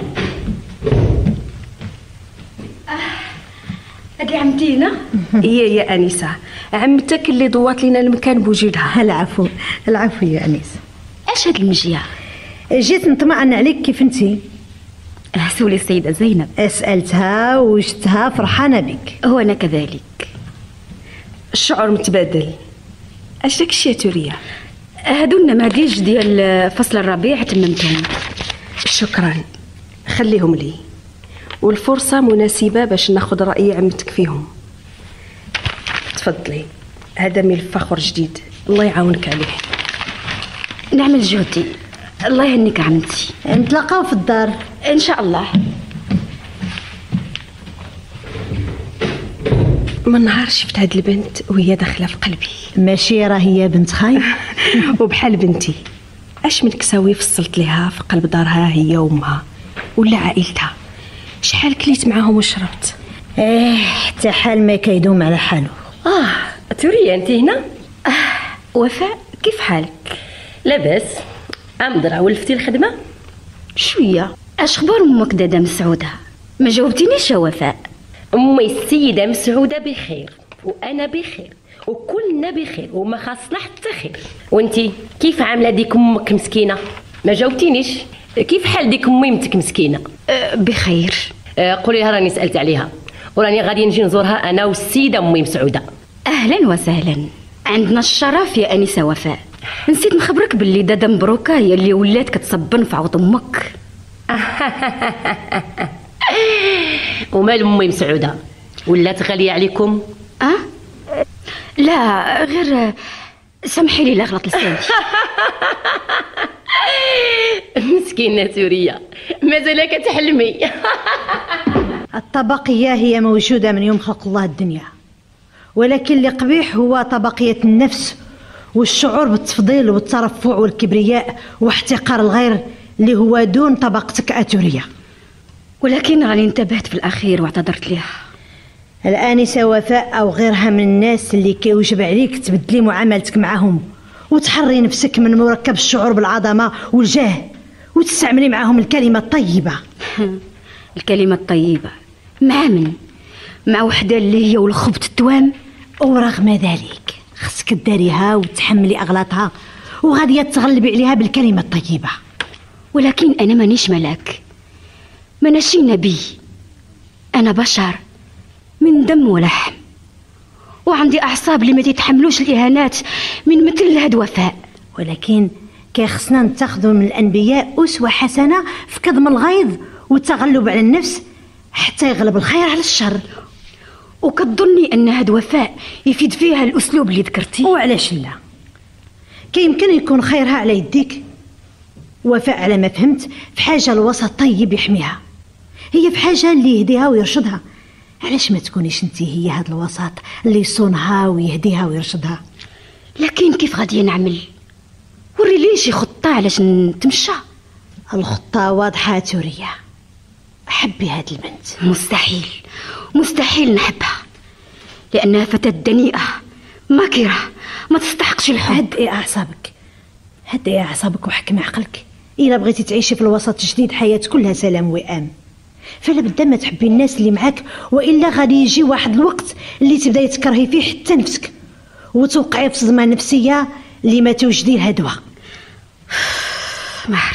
هادي عمتينا؟ هي يا انسه عمتك اللي ضوات لنا المكان بوجودها. العفو يا انيسه. اش هاد المجيه؟ جيت نطمئن عليك كيف انتي. سولي السيده زينب. سالتها وجدتها فرحانه بك. هو انا كذلك. الشعور متبادل. اش داك الشيء توريا؟ هادو النماذج ديال فصل الربيع تممتهم. شكرا، خليهم لي، والفرصه مناسبه باش ناخذ راي عمتك فيهم. تفضلي، هذا ملف فخر جديد الله يعاونك عليه. نعمل جهدي. الله يهنيك عمتي. نتلاقاو في الدار ان شاء الله. من نهار شفت هاد البنت وهي داخله في قلبي. ماشي راه هي بنت خاي وبحال بنتي. اش من كساوي فصلت ليها في قلب دارها هي وامها ولا عائلتها. شحال كليت معاهم وشربت. حتى حال ما كيدوم على حاله. توريا انت هنا. وفاء كيف حالك؟ لاباس. امضرع ولفتي الخدمه شويه. اش خبار امك دادا مسعوده؟ ما جاوبتينيش يا وفاء. امي السيده مسعوده بخير وانا بخير وكلنا بخير وما خاصنا حتى خير. وانتي كيف عامله ديك امك مسكينه؟ ما جاوبتينيش. كيف حال ديك ميمتك مسكينه؟ بخير. قولي لها راني سالت عليها وراني غادي نجي نزورها انا والسيده امي مسعوده. اهلا وسهلا. عندنا الشرف يا انسه وفاء. نسيت نخبرك باللي دادا مبروكه هي اللي ولات كتصبن في عوض امك. ومال امي مسعوده ولات غاليه عليكم؟ لا غير سمحي لي لا غلط لساني. مسكينه سوريا مازال كتحلمي. الطبقيه هي موجوده من يوم خلق الله الدنيا، ولكن اللي قبيح هو طبقيه النفس والشعور بالتفضيل والترفع والكبرياء واحتقار الغير اللي هو دون طبقتك أتورية. ولكن راني انتبهت في الأخير واعتذرت لها. الآنسة وفاء أو غيرها من الناس اللي كيوجب عليك تبدلي معاملتك معهم وتحري نفسك من مركب الشعور بالعظمة والجاه وتستعملي معهم الكلمة الطيبة. الكلمة الطيبة مع من؟ مع وحدة اللي هي والخبط التوام. ورغم ذلك خصك تداريها وتحملي أغلاطها وغادية تغلبي عليها بالكلمة الطيبة. ولكن أنا مانيش ملاك، ماناشي نبي، أنا بشر من دم ولحم، وعندي أعصاب اللي ما تتحملوش الإهانات من مثل هاد وفاء. ولكن كيخصنا نتخذوا من الأنبياء أسوة حسنة في كظم الغيظ والتغلب على النفس حتى يغلب الخير على الشر. وكتظني أن هاد وفاء يفيد فيها الأسلوب اللي ذكرتيه؟ وعلاش لا؟ كيمكن يكون خيرها على يديك. وفاء على ما فهمت في حاجة الوسط طيب يحميها، هي في حاجة اللي يهديها ويرشدها. علاش ما تكونيش انت هي هاد الوسط اللي يصونها ويهديها ويرشدها؟ لكن كيف غادي نعمل؟ وري لي شي خطة علاش نتمشى. الخطة واضحة تورية. حبي هاد البنت. مستحيل مستحيل نحبها، لأنها فتاة دنيئة ماكرة ما تستحقش الحب. هدئي أعصابك وحكمي عقلك. إلا بغيتي تعيشي في الوسط جديد حياة كلها سلام وئام فلا بد ما تحبي الناس اللي معاك، وإلا غادي يجي واحد الوقت اللي تبداي تكرهي فيه حتى نفسك وتوقعي في صدمة نفسية اللي ما توجدي لها دواء. ما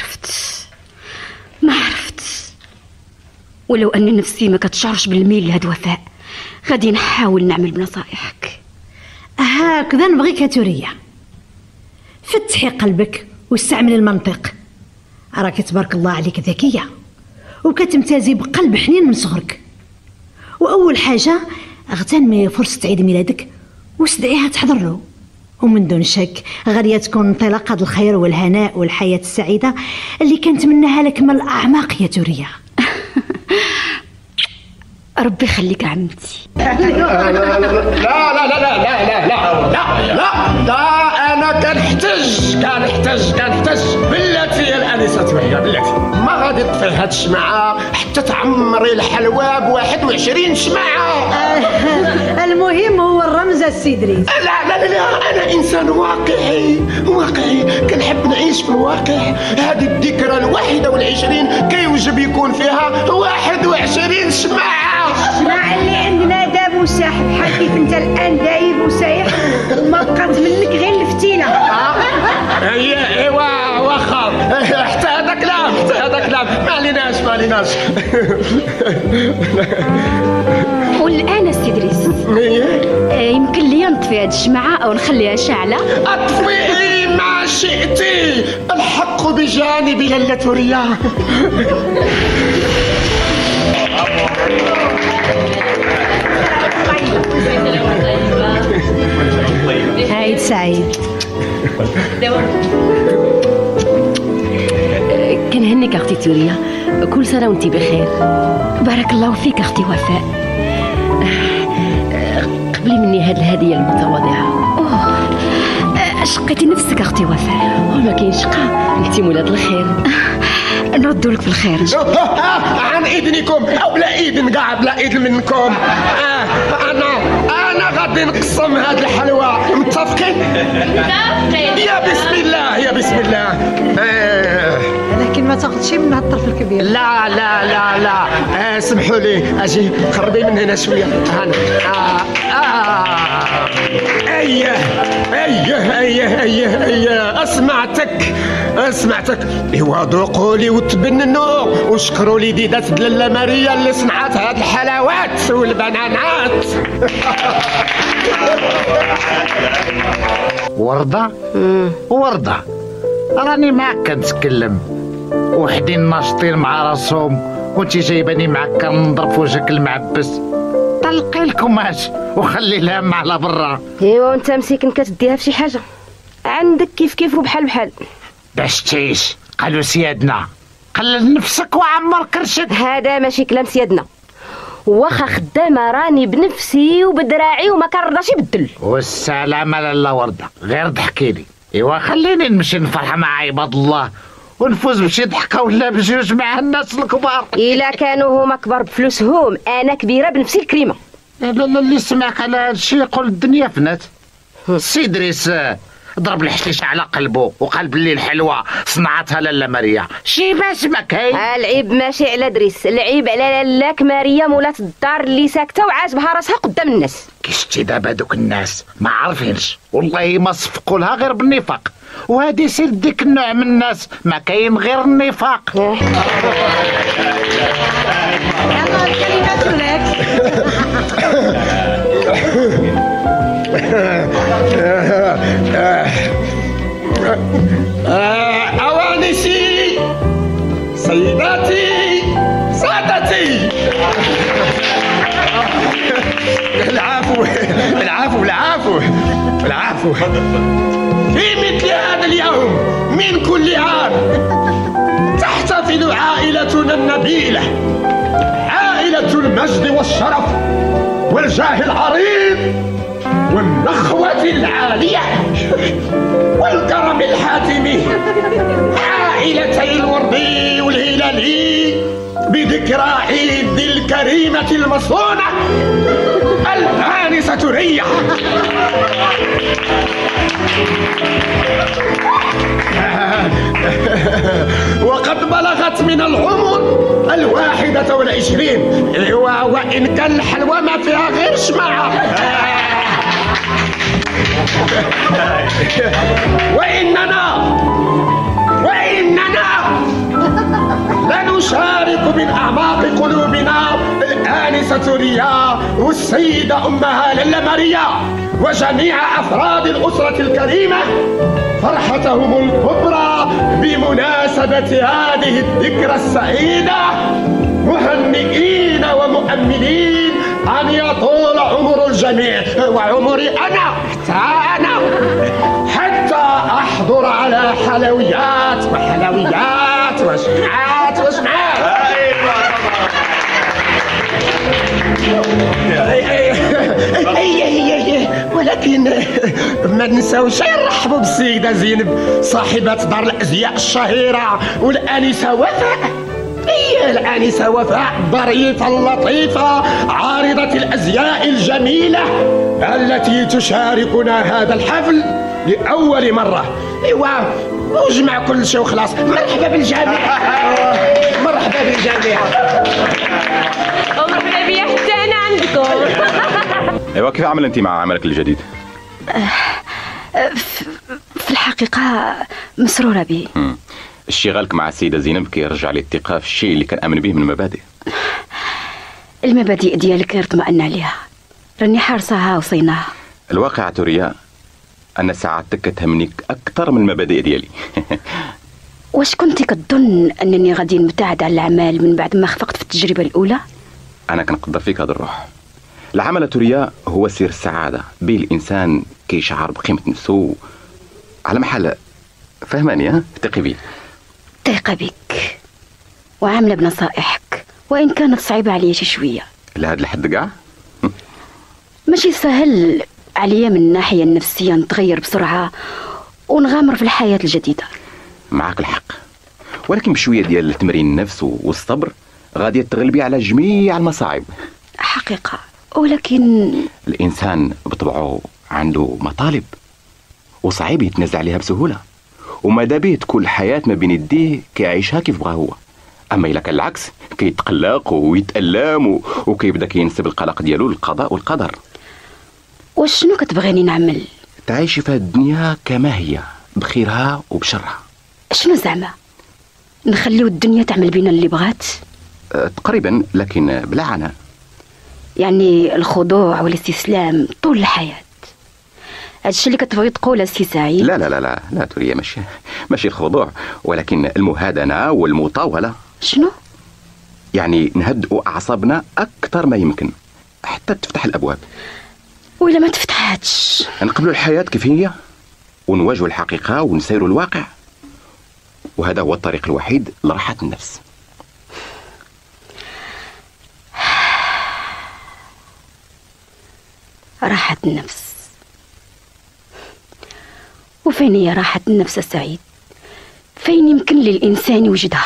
عرفت ولو أن نفسي ما كتشعرش بالميل لهاد وفاء غادي نحاول نعمل بنصائحك. هكذا نبغيك تورية. فتحي قلبك واستعملي المنطق. راك تبارك الله عليك ذكية وكتمتازي بقلب حنين من صغرك. وأول حاجة اغتنمي فرصة عيد ميلادك واستدعيها تحضر له، ومن دون شك غادية تكون انطلاقة الخير والهناء والحياة السعيدة اللي كنتمناها لك من الأعماق يا تورية. ربي يخليك عمتي. لا لا لا لا لا لا لا لا انا كنحتاج بلاتي الانسه تمية بلاتي ما غادي تطفي هاد الشمعة حتى تعمري الحلوى ب21 شمعة. المهم هو الرمز السيدري. لا لا لا انا انسان واقعي كنحب نعيش في الواقع. هذه الذكرى ال21 كيوجب يكون فيها 21 شمعة. الشماعة اللي عندنا داب وساح بحال كيف انت الان دايب وسايح وما بقات منك غير الفتيله. ايوا واخا حتى هذا كلام ما عليناش. والان السي ادريس يمكن لي نطفي هاد الشمعة او نخليها شاعلة؟ اطفئي ما شئتي، الحق بجانبي لاله توريا. عيد سعيد. كنهنيك اختي توريا، كل سنه وانت بخير. بارك الله فيك اختي وفاء. قبلي مني هاد الهديه المتواضعه. شقيتي نفسك اختي وفاء. ما كاينش شقا، انت مولات الخير. نردوا لك بالخير ان شاء الله. عن اذنكم او بلا اذن كاع بلا اذن منكم. انا غادي نقسم هاد الحلوى. متفقين؟ يا بسم الله يا بسم الله. لكن ما تاخذش من هاد الطرف الكبير. لا لا لا لا سمحوا لي اجي قربي من هنا شويه. هنا ايه ايه ايه ايه ايه اسمعتك. ايوا ذوقوا لي وتبننوا وشكروا لي ديدات دلاله ماريا اللي صنعت هاد الحلاوات والبنانات. وردة راني معاك كنتكلم، وحدين ناشطين مع راسهم وانتي جايباني معاك كنضرب في وجهك المعبس. طلقي الكماش وخلي الهم على برا. ايوا وانت مسكين كتديها في شي حاجه عندك كيف وبحال باش تعيش. قالوا سيادنا قلل نفسك وعمر كرشك. هذا ماشي كلام سيادنا، واخا خدامه راني بنفسي وبدراعي وما كنرضاش يبدل. والسلامه لالا ورده، غير ضحكي لي. ايوا خليني نمشي نفرح مع عباد الله ونفوز بشي ضحكه ولا بجوج مع الناس الكبار. الا كانوا هما كبار بفلوسهم انا كبيره بنفسي الكريمه. لا اللي سمعك على هادشي يقول الدنيا فنات. السي دريس ضرب الحشيش على قلبه وقال بلي الحلوى صنعتها لالا ماريا. شي باش ما كاين. العيب ماشي على دريس، العيب على لالاك ماريا مولات الدار اللي ساكته وعاجبها راسها قدام الناس. كي شتي دابا دوك الناس ما عارفينش والله ما صفقوا لها غير بالنفاق، وهادي سير ديك النوع من الناس ما كاين غير النفاق. أوانسي سيداتي سادتي. العفو في مثل هذا اليوم من كل عام تحتفل عائلتنا النبيلة، عائلة المجد والشرف والجاه العريض والنخوة العالية والكرم الحاتمي، عائلتي الوردي والهلالي، بذكرى عيد الكريمة المصونة الآنسة ريا. وقد بلغت من العمر 21، وإن كان الحلوى ما فيها غير شمعة. وإننا لنشارك من أعماق قلوبنا الآنسة ريا والسيدة أمها لالا ماريا وجميع أفراد الأسرة الكريمة فرحتهم الكبرى بمناسبة هذه الذكرى السعيدة، مهنئين ومؤملين أن يطول عمر الجميع وعمري أنا حتى أحضر على حلويات وشمعات. ولكن ما نساوش نرحبوا بالسيدة زينب صاحبة دار الأزياء الشهيرة والآنسة وفاء. هي الآنسة وفاء الظريفة اللطيفة عارضة الأزياء الجميلة التي تشاركنا هذا الحفل لأول مرة. ايوا وجمع كل شيء وخلاص. مرحبا بالجميع. مرحبا بالجميع. مرحبا بيا حتى أنا عندكم. ايوا كيف عمل انت مع عملك الجديد؟ في الحقيقة مسرورة به. اشتغالك مع السيدة زينب كيرجع لي الثقة في الشيء اللي كان آمن به من المبادئ. المبادئ ديالك غير طمأن عليها، راني حارساها وصيناها. الواقع توريا أن سعادتك كتهمنيك أكثر من المبادئ ديالي. واش كنتي كتظن أنني غادي نبتعد على الأعمال من بعد ما خفقت في التجربة الأولى؟ أنا كنقدر فيك هذا الروح. العمل توريا هو سر السعادة، به الإنسان كيشعر بقيمة نفسه على محل. فهماني؟ ثقي بي. ثقة بك. وعاملة بنصائحك، وإن كانت صعيبة عليا شي شوية. لهاد الحد كاع؟ ماشي سهل عليا من الناحية النفسية نتغير بسرعة ونغامر في الحياة الجديدة. معاك الحق، ولكن بشوية ديال التمرين النفس والصبر غادي تغلبي على جميع المصاعب. حقيقة، ولكن الإنسان بطبعه عنده مطالب وصعيب يتنازع عليها بسهولة، وماذا به تكون الحياة ما بين يديه كيعيشها كيف بغا هو. أما إلا كان العكس كيتقلق ويتألم وكيبدا كينسب القلق ديالو للقضاء والقدر. وشنو كتبغيني نعمل؟ تعيشي في هاد الدنيا كما هي، بخيرها وبشرها. شنو زعما؟ نخليو الدنيا تعمل بينا اللي بغات؟ تقريبا، لكن بلا عناء. يعني الخضوع والاستسلام طول الحياة، هادشي اللي كتبغي تقول سي سعيد؟ لا لا لا لا لا توريا، ماشي الخضوع، ولكن المهادنة والمطاولة. شنو؟ يعني نهدئوا أعصابنا أكثر ما يمكن حتى تفتح الأبواب. وإلا ما تفتحاتش نقبلوا الحياة كيف هي ونواجهوا الحقيقة ونسيروا الواقع، وهذا هو الطريق الوحيد لراحة النفس. راحة النفس؟ وفين هي راحة النفس سعيد؟ فين يمكن للإنسان يوجدها؟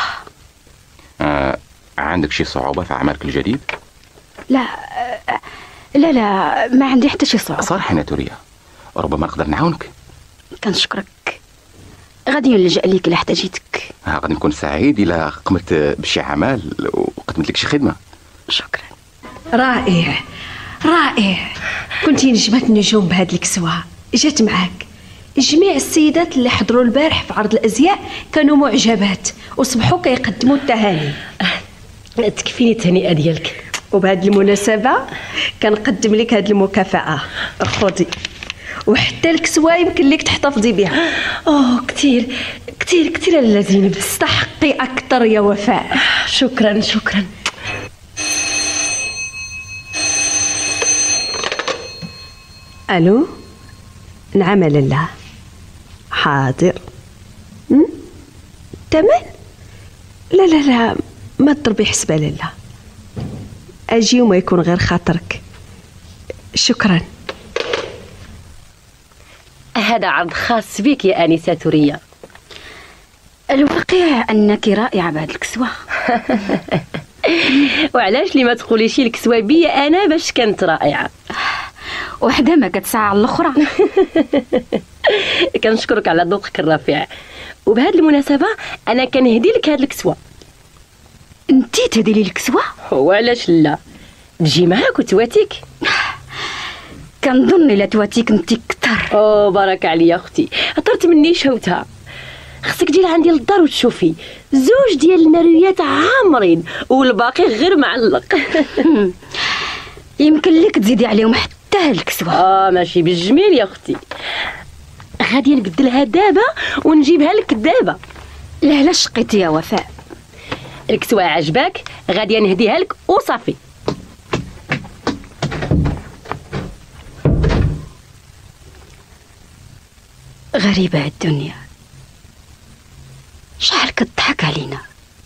عندك شي صعوبة في عملك الجديد؟ لا لا لا، ما عندي حتى شي صعوبة. صراحة ناتوريا، ربما نقدر نعاونك. كنشكرك، غادي نلجأ ليك إلا احتاجيتك. غادي نكون سعيد إلا قمت بشي عمل وقدمت لك شي خدمة. شكرا. رائع رائع، كنتي نجمة النجوم بهاد الكسوة. جات معاك جميع السيدات اللي حضروا البارح في عرض الأزياء كانوا معجبات وصبحوا كيقدموا التهاني. تكفيني التهنئة ديالك. وبهاد المناسبة كنقدم لك هاد المكافأة، خذي. وحتى الكسوة يمكن لك تحتفظي بها. كتير كتير كتير اللازيني، تستحقي أكثر يا وفاء. شكرا شكرا. ألو، نعم لله، حاضر. تمام. لا لا لا، ما تضربي حسبة لله، أجي وما يكون غير خاطرك. شكرا. هذا عرض خاص بك يا آنسة توريا. الواقع أنك رائعة بهاد الكسوة. وعلاش لي ما تقوليشي الكسوة بيا أنا باش كانت رائعة؟ وحده ما كتساع على الاخرى. كنشكرك على ذوقك الرفيع، وبهذه المناسبه انا كنهدي لك هذه الكسوه. انتي تهدي لي الكسوه؟ وعلاش لا، تجي معاك وتواتيك. كنظن الا تواتيك انتي كتر. بارك عليا اختي، عطرت مني شوتها. خصك تجي لعندي للدار وتشوفي زوج ديال المرويات عامرين والباقي غير معلق. يمكن لك تزيدي عليهم حتى الكسوة. ماشي بالجميل يا اختي، غادي نبدلها دابا ونجيبها لك دابا. لا شقيتي يا وفاء. الكسوة عجباك، غادي نهديها لك وصافي. غريبة الدنيا، شحال كتضحك علينا.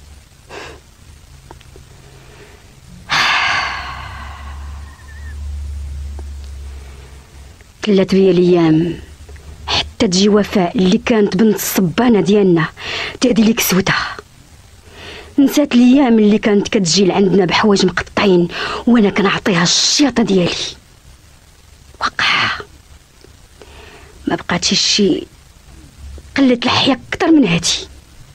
كلات بيا الايام حتى تجي وفاء اللي كانت بنت الصبانه ديالنا تهدي لي كسوتها. نسات الايام اللي كانت كتجي لعندنا بحوايج مقطعين وانا كنعطيها الشياطه ديالي. وقع ما بقاتش شي، قلت الحياه اكثر من هاتي.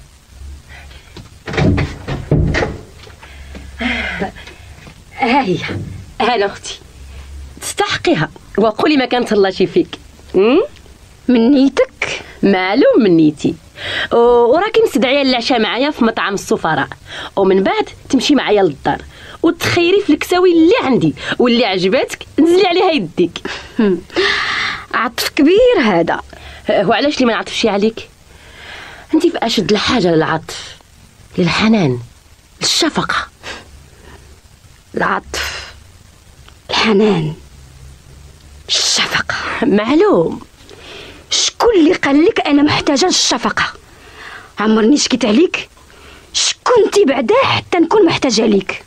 ها هي، ها اختي، تستحقيها. وقولي ما كانت الله شي فيك. من نيتك؟ معلوم من نيتي. وراكي مستدعيه للعشاء معايا في مطعم السفراء، ومن بعد تمشي معايا للدار وتخيري في الكساوي اللي عندي واللي عجباتك نزلي عليها يديك. عطف كبير هذا. وعلاش لي ما نعطفش عليك؟ انت في اشد الحاجه للعطف، للحنان، للشفقه. العطف، الحنان، الشفقة. معلوم. شكون اللي قال لك انا محتاجه للشفقة؟ عمرني شكيت عليك. شكون كنتي بعدا حتى نكون محتاجه ليك.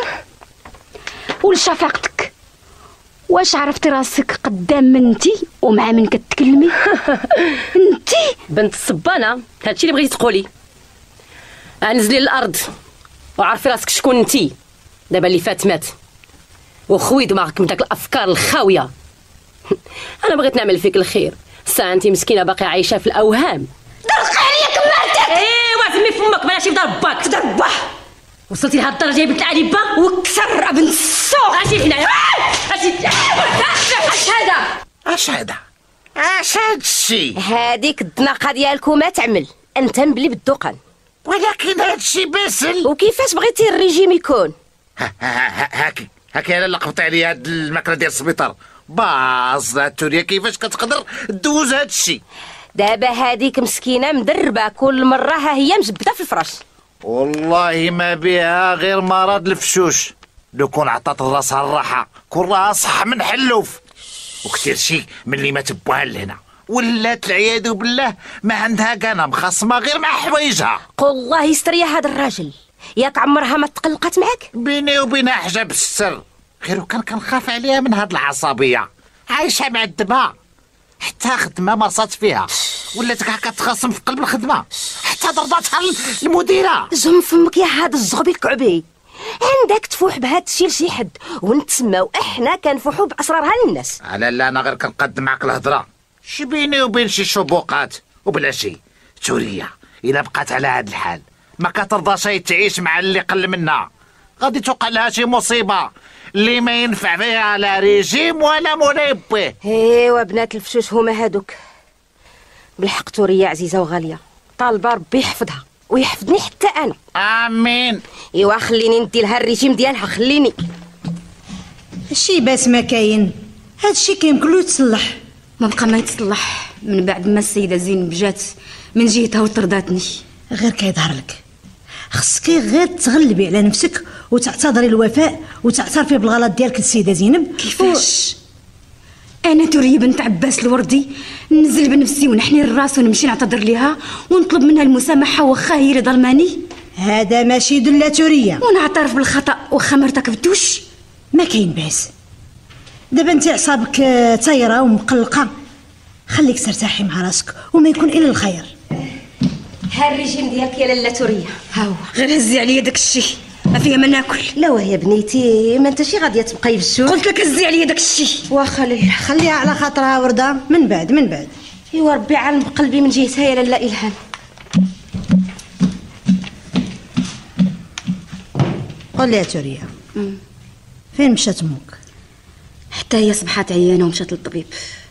ولشفقتك، واش عرفتي راسك قدام منتي ومع من كتكلمي؟ انتي بنت الصبانه، هادشي اللي بغيتي تقولي. انزلي للارض وعرفي راسك شكون انتي. دابا اللي فات مات، وخوي دماغك من داك الافكار الخاويه. انا بغيت نعمل فيك الخير، ساعه انت مسكينه باقي عايشه في الاوهام. درق عليك مرتك. ايوا سمي فمك بلاش يضرب باك. تضرب باه. وصلتي لهاد الدرجه يا بنت العليبه؟ وكسر بنت السوق. اجي هنايا. اش هذا الشيء؟ هذيك الدناقه ديالكم ما تعمل، انت مبلي بالدقن. ولكن هذا الشيء باسل. وكيفاش بغيتي الريجيم يكون؟ هاكي انا اللي قبط عليا هاد الماكله ديال السبيطار. باز توريا كيفاش كتقدر دوز هاد الشيء؟ دابا هذيك مسكينه مدربه، كل مره ها هي مجبده في الفراش. والله ما بها غير مرض الفشوش. لو كون عطات راسها الراحه كون راها صح من حلوف. وكثير شي ملي ما تبوها لهنا ولات العياذ بالله ما عندها كان مخصمه غير مع حوايجها. قول الله يستر يا هذا الراجل، ياك عمرها ما تقلقت معك؟ بيني وبينها حجاب السر، غير كان كنخاف عليها من هاد العصبيه. عايشه معذبه، حتى خدمه ما صات فيها ولات كاع كتخاصم في قلب الخدمه، حتى ضرباتها المديره. زم فمك يا هذا الزغبي الكعبي، عندك تفوح بهذا الشيء لشي حد ونتسماو احنا كنفوحوا باسرارها للناس. لا انا غير كنقدم معاك الهضره، شي بيني وبين شي شبوقات وبلا شي. توريا الا بقات على هذا الحال ما كترضاش تعيش مع اللي قل منها، غادي توقع لها شي مصيبه اللي ما ينفع فيها لا ريجيم ولا منبه. ايوا بنات الفشوش هما هادوك. بالحق توريا عزيزه وغاليه، طالبه ربي يحفظها ويحفظني حتى انا. امين. ايوا خليني ندي لها الريجيم ديالها، خليني. الشي باس ما كاين، هادشي كيمكن له يتصلح. ما بقى ما يتصلح من بعد ما السيده زينب جات من جهتها وطرداتني. غير كيظهر لك خصك غير تغلبي على نفسك وتعتذري الوفاء وتعترفي بالغلط ديالك السيده زينب. كيفاش؟ انا توريه بنت عباس الوردي ننزل بنفسي ونحني الراس ونمشي نعتذر ليها ونطلب منها المسامحه واخا هي اللي ظلماني؟ هذا ماشي دله توريه. ونعترف بالخطا واخا ما ارتكبتوش؟ ما كاين باس. دابا انت اعصابك طايره ومقلقه، خليك ترتاحي مع راسك وما يكون الا الخير. ها الريجيم ديالك يا لاله توريه، ها هو. غير هزي عليا داك الشيء ما فيها ما ناكل. لا وهي بنيتي ما انت شي غاديه تبقاي بالجوع. قلت لك هزي عليا داك الشيء. واخا لله، خليها على خاطرها ورده من بعد. ايوا ربي عالم بقلبي من جهتها يا لاله الهام. قول لي يا توريه، فين مشات امك؟ حتى هي صبحات عيانه ومشات للطبيب.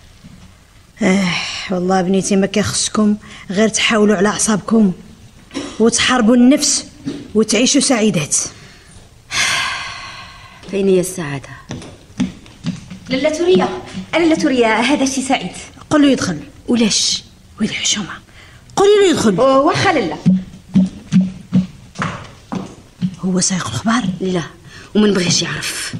والله بنيتي ما كيخصكم غير تحاولوا على اعصابكم وتحاربوا النفس وتعيشوا سعيدات. فين هي السعاده؟ لاله توريه هذا شي سعيد. قول له يدخل. ولاش؟ ويلي حشومه، قولي له يدخل. واخا لاله. هو سايق الاخبار؟ لا وما نبغيش يعرف.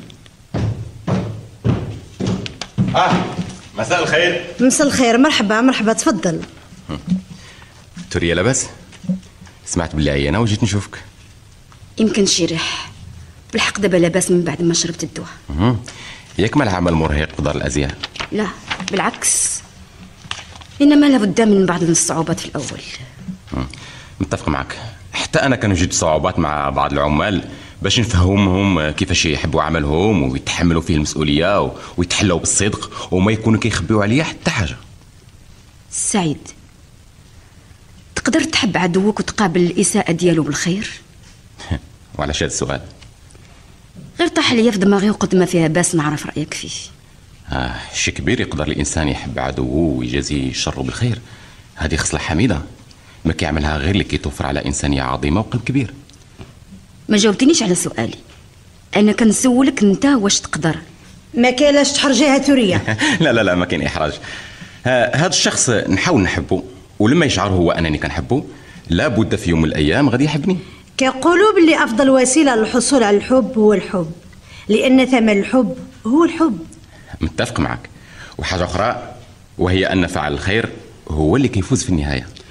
مساء الخير. مساء الخير. مرحبا تفضل. توريا لاباس؟ سمعت باللي عيانه وجيت نشوفك. يمكن شي ريح، بالحق دابا لاباس من بعد ما شربت الدواء. ياك ما العمل مرهق في دار الازياء؟ لا بالعكس، انما لابد من بعض الصعوبات في الاول. متفق معك، حتى انا كان وجدت صعوبات مع بعض العمال باش نفهمهم كيفاش يحبوا عملهم ويتحملوا فيه المسؤوليه ويتحلوا بالصدق وما يكونوا كيخبيوا عليا حتى حاجه. سعيد، تقدر تحب عدوك وتقابل الاساءه ديالو بالخير؟ وعلاش هذا السؤال؟ غير طاح ليا في دماغي وقد ما فيها باس نعرف رايك فيه. شي كبير يقدر الانسان يحب عدوه ويجازي شره بالخير، هذه خصله حميده ما كيعملها غير اللي كيتوفر على انسانيه عظيمه وقلب كبير. ما جاوبتنيش على سؤالي، انا كنسولك انت واش تقدر. ما كاينلاش تحرجيها توريه. لا ما كاين احراج. هذا الشخص نحاول نحبه، ولما يشعر هو انني كنحبه لابد في يوم من الايام غادي يحبني. كيقولوا باللي افضل وسيله للحصول على الحب هو الحب، لان ثمن الحب هو الحب. متفق معك. وحاجه اخرى وهي ان فعل الخير هو اللي كيفوز في النهايه.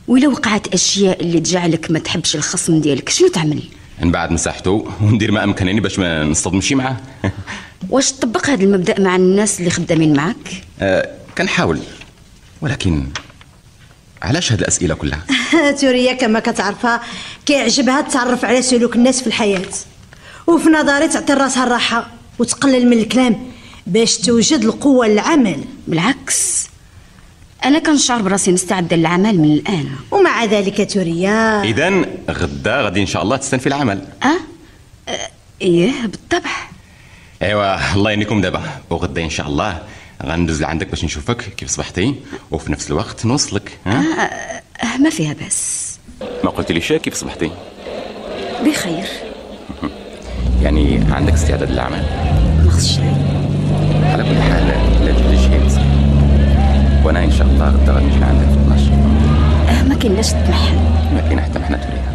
وإلا وقعت أشياء اللي تجعلك ما تحبش الخصم ديالك شنو تعمل؟ من بعد مساحته وندير ما أمكنني باش ما نصطدمش معاه. واش تطبق هذا المبدأ مع الناس اللي خدامين معك؟ كنحاول، ولكن علاش هاد الأسئلة كلها؟ توريا كما كتعرفها كيعجبها تعرف على سلوك الناس في الحياة، وفي نظري تعطي راسها الراحة وتقلل من الكلام باش توجد القوة للعمل. بالعكس أنا كنشعر براسي مستعدة للعمل من الآن. ومع ذلك توريا إذن غادي إن شاء الله تستنفي العمل. إيه بالطبع. ايوا الله يعينكم دابا، وغدا ان شاء الله غندوز لعندك باش نشوفك كيف صبحتي، وفي نفس الوقت نوصلك. ما فيها بس. ما قلتليش كيف صبحتي؟ بخير. يعني عندك استعداد للعمل؟ ما خصش. على كل حال لا تجي شي مسكين، وانا ان شاء الله غدا غنجي لعندك في 12. ما كاينلاش تمحن. ما كاين حتى محنه توريها.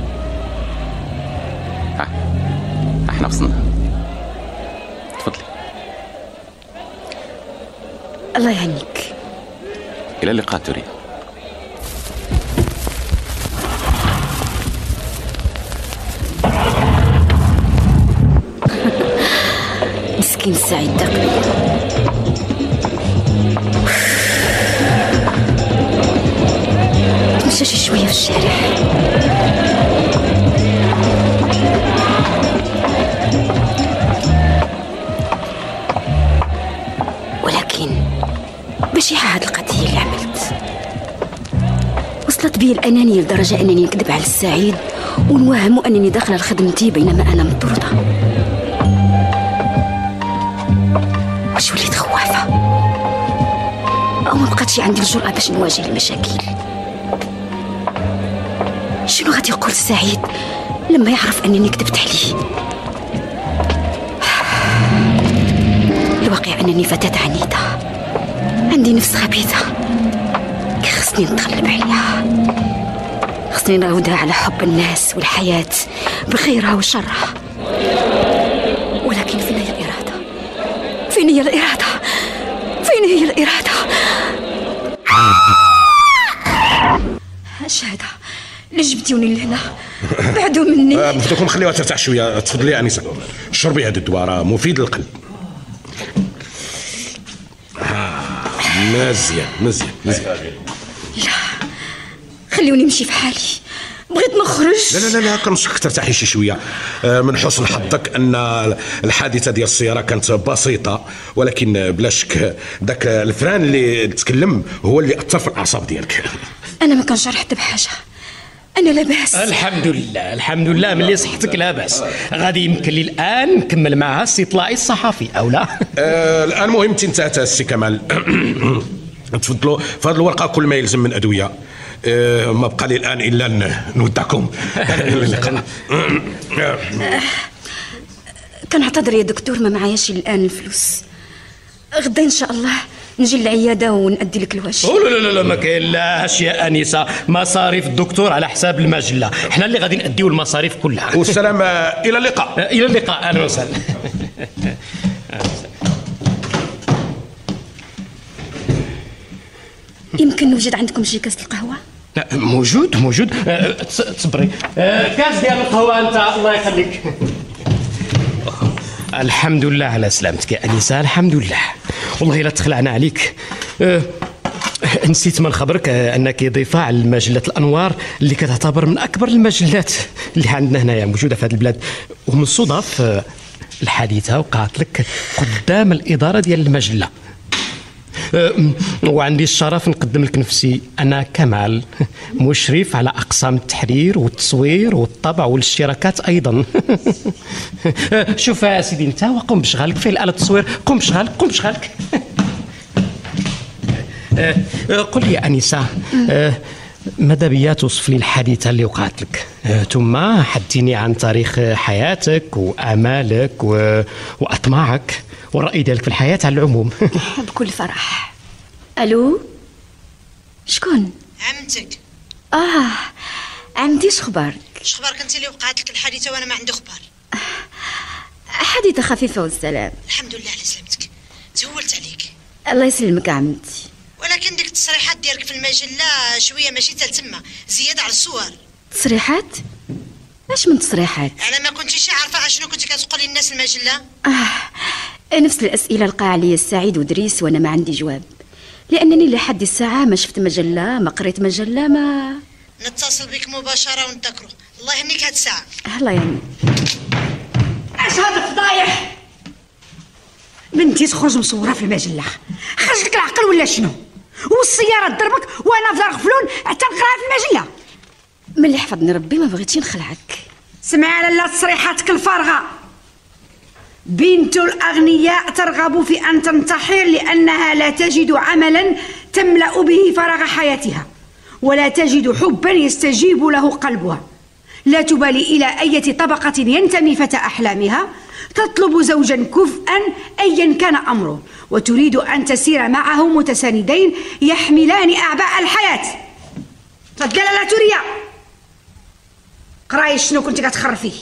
احنا وصلنا. تفضلي. الله يهنيك. إلى اللقاء توريا. مسكين سعيد دقني. تمشى شي شوية في الشارع. بشيحة هاد القضية اللي عملت وصلت بي الأنانية لدرجة أنني نكذب على السعيد ونوهمه أنني داخلة لخدمتي بينما أنا مطردة. واش وليت خوافة أو ما بقاتش عندي الجرأة باش نواجه المشاكل؟ شنو غادي يقول السعيد لما يعرف أنني كذبت عليه؟ الواقع أنني فتاة عنيدة، عندي نفس خبيثة خصني نتغلب عليها، خصني نعودها على حب الناس والحياة بخيرها وشرها. ولكن فين هي الإرادة؟ فين هي الإرادة؟ فين هي الإرادة؟ اش هذا اللي جبتوني لهنا؟ بعدوا مني. بدكم خليوها ترتاح شويه. تفضلي يا أنسة، شربي هذا الدواء راه مفيد للقلب. مزيان. لا خليوني نمشي في حالي، بغيت نخرج. لا كنشك ترتاحي شي شويه. من حسن حظك ان الحادثه ديال السياره كانت بسيطه، ولكن بلا شك داك الفران اللي تكلم هو اللي اثر في الاعصاب ديالك. انا ما كنشعر حتى بحاجه، انا لاباس. الحمد لله ملي صحتك لاباس. غادي يمكن لي الان نكمل معها استطلاعي الصحفي او لا؟ الان مهم انتهت السي كمال. تفضلوا في هذه الورقه كل ما يلزم من ادويه. ما بقى لي الان الا نودعكم. كنعتذر يا دكتور، ما معاياش الان الفلوس. غدا ان شاء الله نجي للعياده وندي لك الواجب. لا ما كاينلاش يا انسه مصاريف الدكتور على حساب المجله، حنا اللي غادي نديو المصاريف كلها. والسلام. الى اللقاء. الى اللقاء. اهلا وسهلا. يمكن نوجد عندكم شي كاس القهوه؟ موجود. تصبري. كاس ديال القهوه انت. الله يخليك. الحمد لله على سلامتك يا انسه. الحمد لله. والله الا تخلعنا عليك. نسيت ما نخبرك انك ضيفه على مجله الانوار اللي كتعتبر من اكبر المجلات اللي عندنا هنايا موجوده في هذه البلاد. ومن الصدف الحادثه وقعت لك قدام الاداره ديال المجله، وعندي الشرف نقدم لك نفسي أنا كمال، مشرف على أقسام التحرير والتصوير والطبع والاشتراكات أيضا. شوف يا سيدي انت وقم بشغالك. فين الآلة التصوير؟ قم بشغالك. قل لي يا أنسة، ماذا بيا توصف لي الحادثة اللي وقعت لك، ثم حدثيني عن تاريخ حياتك وآمالك وأطماعك والرأي ديالك في الحياة على العموم. بكل فرح. ألو، شكون؟ عمتك. عمتي، شخبارك؟ شخبارك انت اللي وقعت لك الحادثة وانا ما عندي خبار؟ حادثة خفيفة والسلام. الحمد لله على سلامتك. تهولت عليك. الله يسلمك عمتي. ولكن ديك التصريحات ديالك في المجله شويه ماشي تلتمه، زياده على الصور. تصريحات؟ اش من تصريحات؟ انا ما كنتيش عارفه اشنو كنتي كتقولي للناس المجله. نفس الاسئله لقى عليا السعيد ودريس وانا ما عندي جواب، لانني لحد الساعه ما شفت مجله، ما قريت مجله، ما نتصل بك مباشره ونذكروا. الله يهنيك هاد الساعه. الله يعني. اش هاد الفضايح؟ بنتي تخرج مصوره في المجله، خرج لك العقل ولا شنو؟ والسياره ضربك وانا في دار غفلون حتى نقراها في المجله. ملي حفظني ربي ما بغيتش نخلعك. سمعنا لا تصريحاتك الفارغه. بنت الاغنياء ترغب في ان تنتحر لانها لا تجد عملا تملا به فراغ حياتها، ولا تجد حبا يستجيب له قلبها، لا تبالي الى اي طبقه ينتمي فتى احلامها، تطلب زوجا كفءا ايا كان امره، وتريد ان تسير معه متساندين يحملان اعباء الحياه. تفضل لا توريا، قراي شنو كنت كتخرفيه.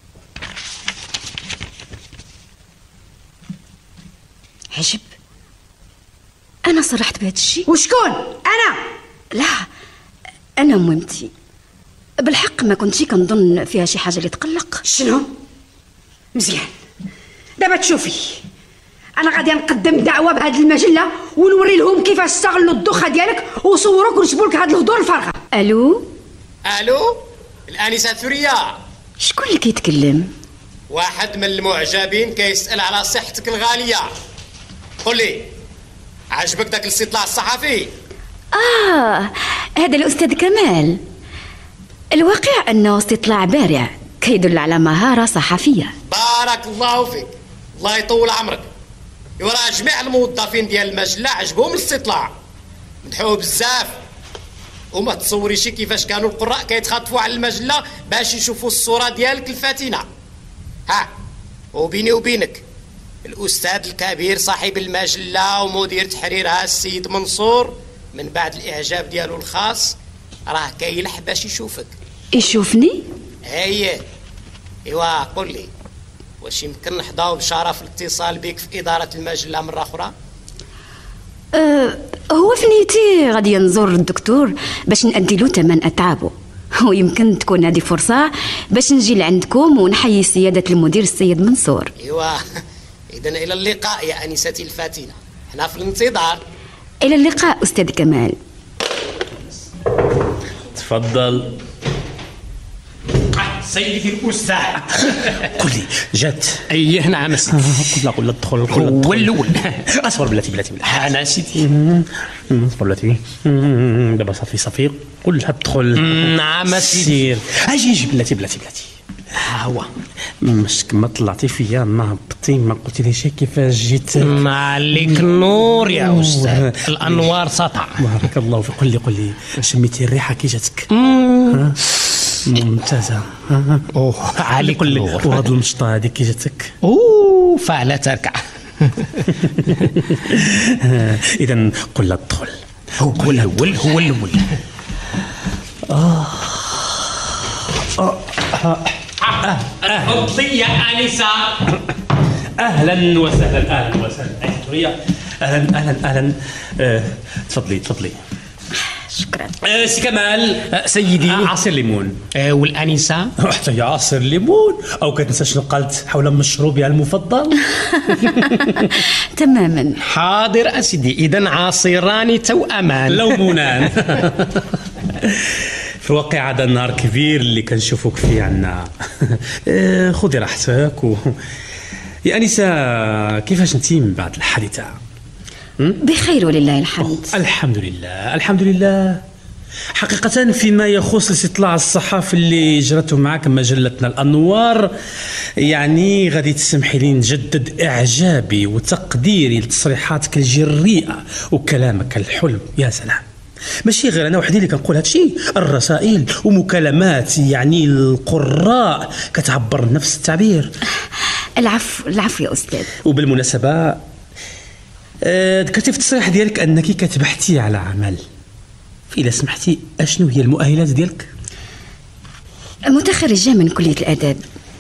عجب، انا صرحت بهذا الشيء. وشكون انا؟ لا، انا مهمتي بالحق ما كنتش كنظن فيها شي حاجه اللي تقلق. شنو؟ مزيان، دابا تشوفي انا غادي نقدم دعوه بهذه المجله ونوري لهم كيفاش استغلوا الدوخه ديالك وصوروك ونجبوا لك هاد الهضور الفارغه. الو الانسه ثريا، شكون اللي كيتكلم؟ واحد من المعجبين كيسال على صحتك الغاليه. قل لي، عجبك داك الاستطلاع الصحفي؟ هذا الاستاذ كمال. الواقع انه استطلاع بارع كيدل على مهاره صحفيه. بارك الله فيك، الله يطول عمرك. وراه جميع الموظفين ديال المجله عجبهم الاستطلاع، مدحوه بزاف. وما تصوريش كيفاش كانوا القراء كيتخاطفوا على المجله باش يشوفوا الصوره ديالك الفاتنه. وبيني وبينك، الاستاذ الكبير صاحب المجله ومدير تحريرها السيد منصور، من بعد الاعجاب ديالو الخاص راه كيلح باش يشوفك. يشوفني؟ ايوا قل لي، واش يمكن نحظاو بشرف الاتصال بك في اداره المجله مره اخرى؟ هو في نيتي غادي نزور الدكتور باش نأدي له ثمن اتعابه، ويمكن تكون هذه فرصه باش نجي لعندكم ونحيي سياده المدير السيد منصور. ايوا اذا الى اللقاء يا انستي الفاتنه، احنا في الانتظار. الى اللقاء استاذ كمال. تفضل سيدي الاستاذ. قل لي جات. ايه نعم سيدي. قل ادخل. هو الاول. اصبر بلاتي انا سيدي. اصبر بلاتي، دابا صافي قل لها ادخل. نعم سيدي. اجي بلاتي ها هو. مشك ما طلعتي فيا نهبطي، ما قلتي ليش كيفاش جيت. ما عليك نور يا استاذ، الانوار سطع. بارك الله فيك. قل لي شميتي الريحه كي جاتك؟ ممتازه. عليك نور. وهاد المشطه هذيك كي جاتك؟ فعلا تركع. اذا قل لا ادخل. هو الاول. ابطي يا انسه. اهلا وسهلا. اهلا. تفضلي. شكرا. سي كمال. سيدي. عصير ليمون. والانسه حتى يا عصير ليمون. او كتنسى شنو قالت حول مشروبها المفضل؟ تماما. حاضر اسيدي. اذا عصيران توأمان لومونان. في الواقع هذا النهار كبير اللي كنشوفوك فيه عنا. خذي راحتك يا انسه، كيفاش انتي من بعد الحادثه؟ بخير ولله الحمد. الحمد لله. حقيقة فيما يخص الاستطلاع الصحفي اللي جرته معك مجلتنا الأنوار، يعني غادي تسمحي لي نجدد إعجابي وتقديري لتصريحاتك الجريئة وكلامك الحلو. يا سلام، ماشي غير أنا وحدي اللي كنقول هادشي، الرسائل ومكالمات يعني القراء كتعبر نفس التعبير. العفو يا أستاذ. وبالمناسبة ذكرتي في التصريح ديالك أنك كتبحثي على عمل، إذا سمحتي أشنو هي المؤهلات ديالك؟ متخرجة من كلية الآداب.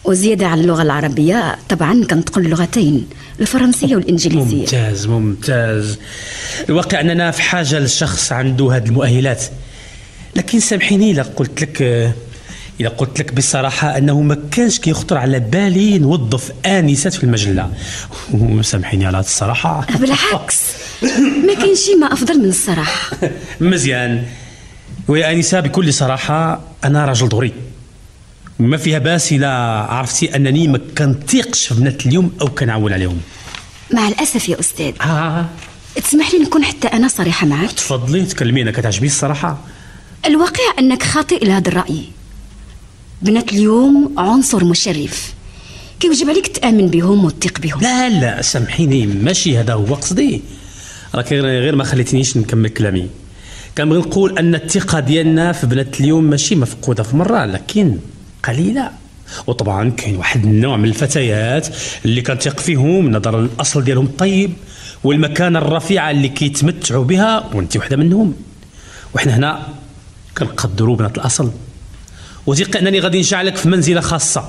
وزيادة على اللغة العربية طبعا كنتقن اللغتين، الفرنسية والإنجليزية. ممتاز ممتاز. الواقع أننا في حاجة لشخص عنده هذه المؤهلات، لكن سامحيني إذا قلت لك بصراحة أنه ما كانش كيخطر على بالي نوظف آنسات في المجلة. سامحيني على هذه الصراحة. بالعكس، ما كاين شيء ما أفضل من الصراحة. مزيان. ويا آنسة بكل صراحة أنا راجل دغري، ما فيها باس إلا عرفتي أنني ما كنطيقش في بنات اليوم أو كنعول عليهم. مع الأسف يا أستاذ. تسمح لي نكون حتى أنا صريحة معك؟ تفضلي تكلمي، أنا كتعجبني الصراحة. الواقع أنك خاطئ لهذا الرأي. بنات اليوم عنصر مشرف، كيوجب عليك تآمن بهم وتثق بهم. لا سامحيني، ماشي هذا هو قصدي، راك غير ما خليتنيش نكمل كلامي. كنبغي نقول أن الثقة ديالنا في بنات اليوم ماشي مفقودة في مرة، لكن قليلة. وطبعا كاين واحد النوع من الفتيات اللي كنثق فيهم نظرا للأصل ديالهم الطيب والمكانة الرفيعة اللي كيتمتعوا بها، وانت واحدة منهم. وحنا هنا كنقدروا بنات الأصل، وثق أنني غادي نجعلك في منزلة خاصة.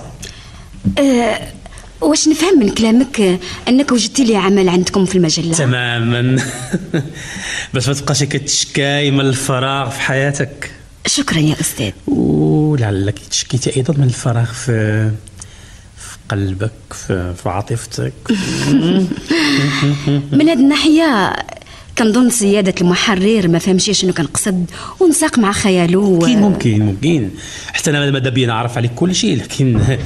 واش نفهم من كلامك أنك وجدتي لي عمل عندكم في المجلة؟ تماما. باش ما تبقاش كتشكاي من الفراغ في حياتك. شكرا يا أستاذ. ولعلك تشكيتي أيضا من الفراغ في قلبك، في عاطفتك. من هذه الناحية كنظن سيادة المحرر ما فهمش شنو كنقصد ونساق مع خياله. ممكن حتى انا ماذا بيا نعرف عليك كل شيء، لكن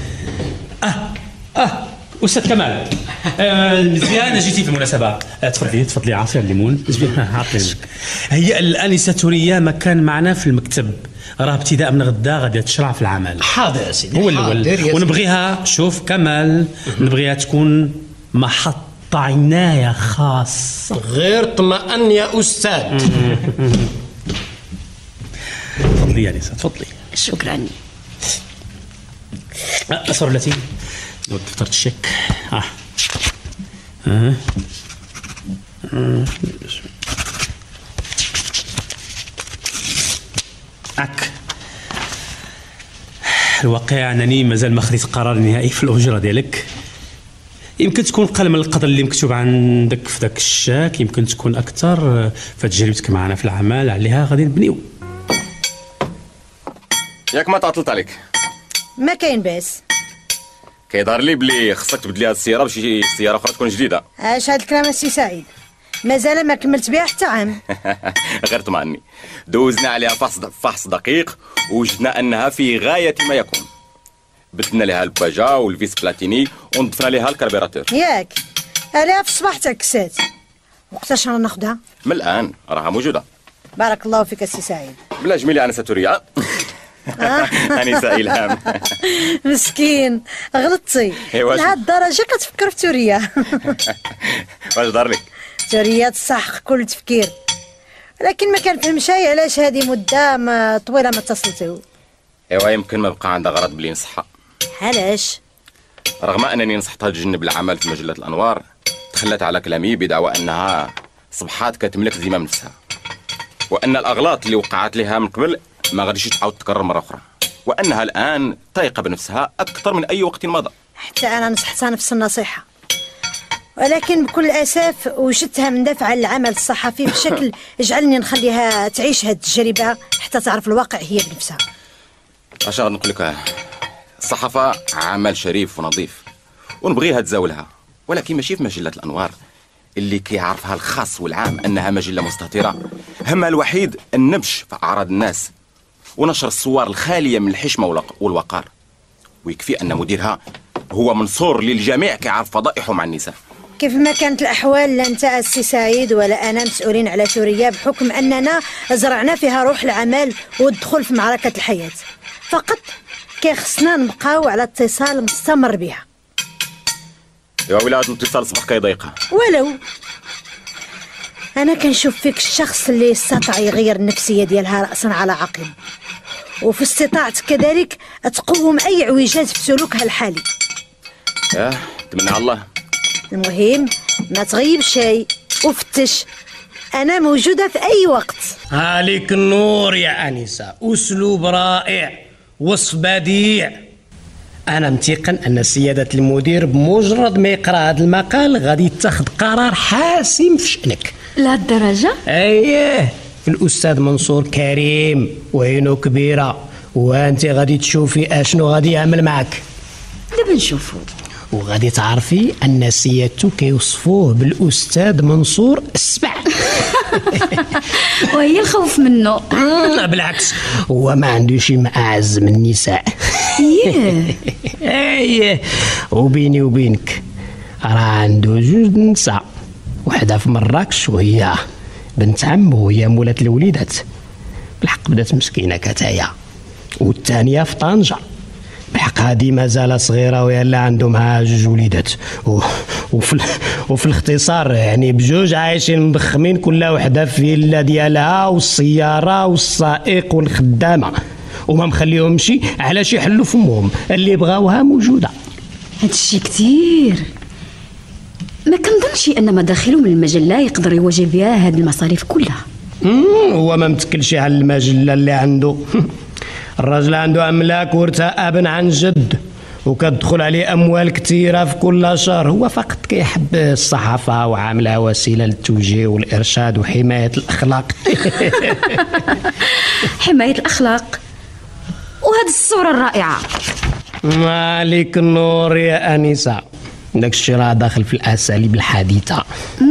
استاذ كمال، مزيان جيتي في المناسبه. تفضلي عصير الليمون. عطيني. هي الانسه توريا ما كان معنا في المكتب، راه ابتداء من غدا غادي تشرع في العمل. حاضر يا سيدي، هو الاول. ونبغيها، شوف كمال، نبغيها تكون محط عناية خاصة. غير طمأن يا أستاذ. تفضلي يا نساء، تفضلي. شكرا. أصر التي دفتر الشيك. الواقع أنني مازال ما خديت قرار نهائي في الأجرة ديالك. يمكن تكون قل من القدر اللي مكتوب عندك في ذاك الشاك، يمكن تكون أكثر في تجربتك معنا في العمل، عليها غادي نبنيو. ياك ما تعطلت عليك؟ ما كاين باس. كيظهر لي بلي خصك تبدلي هاد السيارة بشي سيارة أخرى تكون جديدة. اش هاد الكلام السي سعيد؟ مازال ما كملت بها حتى عام. غير طمعني، دوزنا عليها فحص دقيق ووجدنا أنها في غاية ما يكون. بدلنا لها الباجا والفيس بلاتيني ونضفنا لها الكربيراتور. ياك عليها في الصباح تاكسات. وقتاش رانا ناخذها؟ من الآن راها موجودة. بارك الله فيك السي سعيد. بلا جميلة أنسة توريا. أنسة إلهام. مسكين غلطتي. لهاد الدرجة كتفكر في توريا. واش دار لك؟ توريا تستحق كل تفكير، لكن ما كنفهمش علاش هذه مدة طويلة ما اتصلتو. ايوا يمكن ما بقى عندها غرض بلي نصحها. علاش؟ رغم انني نصحتها تجنب العمل في مجلة الانوار، تخلت على كلامي بدعوى انها صبحات كتملك زمام نفسها، وان الاغلاط اللي وقعت لها من قبل ما غاديش تعاود تكرر مرة اخرى، وانها الان طايقة بنفسها اكثر من اي وقت مضى. حتى انا نصحتها نفس النصيحة، ولكن بكل اسف وجدتها مندفعة للعمل الصحفي بشكل يجعلني نخليها تعيش هذه التجربة حتى تعرف الواقع هي بنفسها. اش غنقول لك، الصحافة عمل شريف ونظيف ونبغيها تزاولها، ولكن ماشي في مجلة الأنوار اللي كيعرفها الخاص والعام أنها مجلة مستهترة همها الوحيد النبش في أعراض الناس ونشر الصور الخالية من الحشمة والوقار. ويكفي أن مديرها هو منصور للجميع كيعرف فضائحه مع النساء. كيف ما كانت الأحوال لا أنت السي سعيد ولا أنا مسؤولين على توريا، بحكم أننا زرعنا فيها روح العمل والدخول في معركة الحياة، فقط كيخصنا نبقاو على اتصال مستمر بها. يا ولاد الاتصال صباح كيضيقها. ولو أنا كنشوف فيك الشخص اللي استطاع يغير النفسية ديالها رأسا على عقب، وفي استطاعتك كذلك تقوم أي اعوجاج في سلوكها الحالي. تمنى الله. المهم ما تغيب شيء وفتش، أنا موجودة في أي وقت. عليك النور يا أنسة، أسلوب رائع، وصف بديع. انا متيقن ان سياده المدير بمجرد ما يقرا هذا المقال غادي يتخذ قرار حاسم في شأنك. لا الدرجه؟ اييه، الاستاذ منصور كريم وعينه كبيره، وانت غادي تشوفي اشنو غادي يعمل معك. دابا نشوفوا. وغادي تعرفي ان سيادته كيوصفوه بالاستاذ منصور السبع. وهي الخوف منه. بالعكس، هو ما عنده شي اعز من النساء. ايه، وبيني وبينك راه عنده جوج نساء، وحده في مراكش وهي بنت عمه وهي مولة الوليدات، بالحق بدات مسكينه كتايا، والثانيه في طنجه، بالحق هادي مازال صغيره ويلا عنده معها جوج وليدات، وفي الاختصار يعني بجوج عايشين مضخمين، كل وحده في فيلا ديالها والسياره والسائق والخدامه، وما مخليهمش علاش يحلوا فمهم، اللي بغاوها موجوده. هادشي كتير، ما كنظنش ان مداخلهم المجله يقدر يواجه بها هاد المصاريف كلها. هو ما متكلش على المجله اللي عنده. الراجل عنده املاك ورثها ابا عن جد، وكتدخل عليه اموال كثيره في كل شهر. هو فقط كيحب الصحافه وعاملها وسيله للتوجيه والارشاد وحمايه الاخلاق. حمايه الاخلاق وهذه الصوره الرائعه. مالك النور يا انسه، داك الشيء راه داخل في الاساليب الحديثه.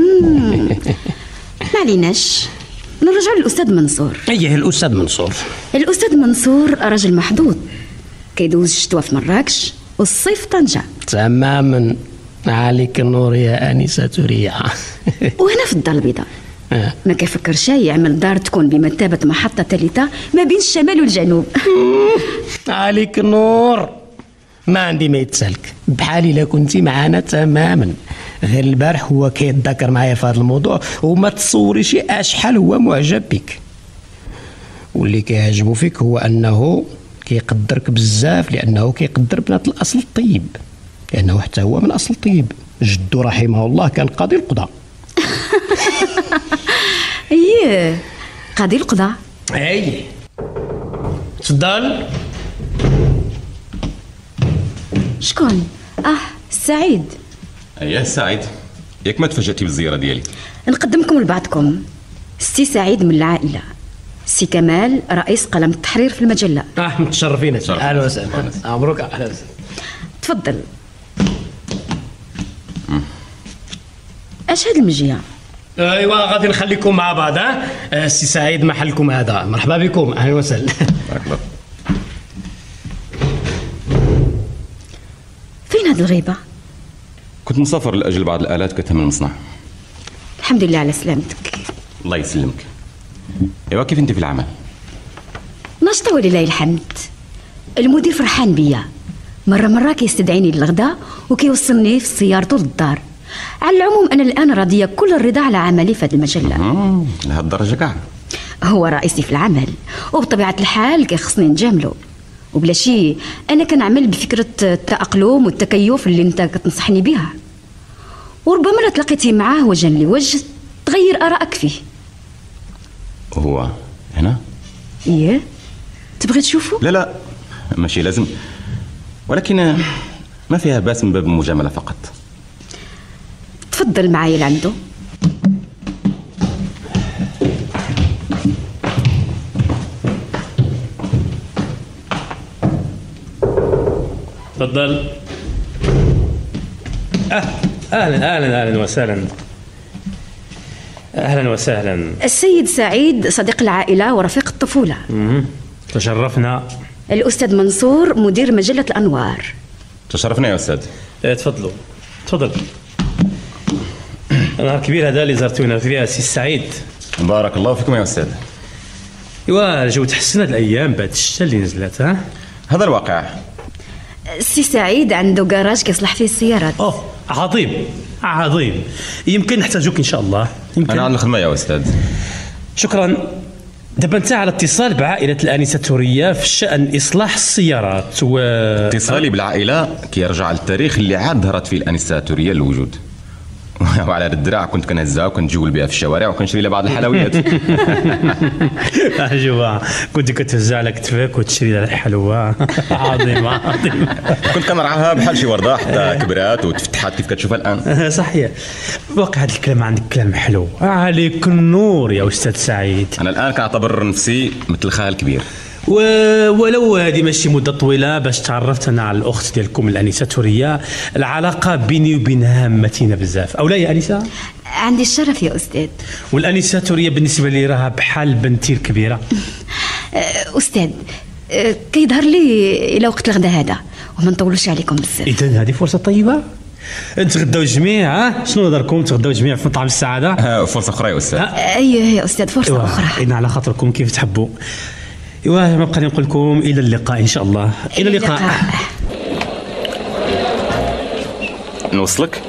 ما عليناش، نرجع للاستاذ منصور. ايه، الاستاذ منصور. الاستاذ منصور راجل محظوظ، كيدوز الشتوى في مراكش والصيف في طنجه. تماما، عليك النور يا انسه توريا. وهنا في الدار البيضاء ما كيفكرش يعمل دار تكون بمثابه محطه ثالثه ما بين الشمال والجنوب. عليك النور، ما عندي ما يتسالك، بحالي لا كنتي معانا تماما. غير البارح هو كيتذكر معايا في هذا الموضوع، وما تصوريش اشحال هو معجب بك. واللي كيعجبو فيك هو انه كيقدرك بزاف، لانه كيقدر بنات الاصل الطيب، لانه حتى هو من اصل طيب. جدو رحمه الله كان قاضي القضاء. ايه، قاضي القضاء. اي، تفضل. شكون؟ سعيد. اييه سعيد، ياك ما تفاجأتي بالزياره ديالي. نقدمكم لبعضكم، سي سعيد من العائله، سي كمال رئيس قلم التحرير في المجله. متشرفين. اهلا وسهلا. مبروك. اهلا وسهلا. تفضل. اش هاد المجيه؟ ايوا غادي نخليكم مع بعض. سي سعيد محلكم هذا، مرحبا بكم. اهلا وسهلا. بارك الله. فين هاد الغيبه؟ كنت مسافر لاجل بعض الالات كتهم المصنع. الحمد لله على سلامتك. الله يسلمك. ايوا كيف انت في العمل؟ ناشطه ولله الحمد. المدير فرحان بيا، مره كيستدعيني للغداء وكيوصلني في سيارته للدار. على العموم انا الان راضيه كل الرضا على عملي في هذه المجله. لهاد الدرجه كاع؟ هو رئيسي في العمل، وبطبيعه الحال كيخصني نجامله، وبلا شي انا كنعمل بفكره التاقلم والتكيف اللي انت كتنصحني بها. وربما لا تلاقيتي معاه وجها لوجه تغير ارائك فيه. هو هنا؟ ايه، تبغي تشوفه؟ لا ماشي لازم، ولكن ما فيها باس من باب المجامله فقط. تفضل معايا لعنده. تفضل. اهلا وسهلا. اهلا وسهلا. السيد سعيد صديق العائله ورفيق الطفوله. تشرفنا. الاستاذ منصور مدير مجله الانوار. تشرفنا يا استاذ. تفضلوا. تفضل. نهار كبير هذا اللي زرتونا فيه سي سعيد. بارك الله فيكم يا استاذ. ايوا الجو تحسن هاد الايام بعد الشتا اللي نزلت. هذا الواقع. سي سعيد عنده كراج كيصلح فيه السيارات. عظيم. يمكن نحتاجوك ان شاء الله. انا على الخدمه يا استاذ. شكرا. دابا انت على اتصال بعائله الانسه توريا في شان اصلاح السيارات اتصالي بالعائله كيرجع للتاريخ اللي عاد ظهرت فيه الانسه توريا للوجود، وعلى الدراع كنت كنهزها وكنتجول بها في الشوارع وكنشري لها بعض الحلويات. عجوبة، كنت كتهزها على كتفك وتشري لها الحلوى. عظيمة. كنت كنرعاها بحال شي ورده حتى كبرات وتفتحات كيف كتشوفها الان. صحيح، واقع هذا الكلام عندك كلام حلو. عليك النور يا استاذ سعيد. انا الان كنعتبر نفسي مثل خال كبير، ولو هذه ماشي مده طويله باش تعرفت انا على الاخت ديالكم الانسه توريا. العلاقه بيني وبينها متينه بزاف، او لا يا انسه؟ عندي الشرف يا استاذ. والانسه توريا بالنسبه لي راها بحال بنتي الكبيره. استاذ، كيظهر لي الى وقت الغداء هذا وما نطولوش عليكم بزاف. اذا هذه فرصه طيبه، نتغداو جميع. شنو نظركم تغداو جميع في مطعم السعاده؟ فرصه اخرى يا استاذ. ايوه يا استاذ، فرصه اخرى. إن على خاطركم كيف تحبوا. ما بقى نقول لكم الى اللقاء ان شاء الله. الى اللقاء. نوصلك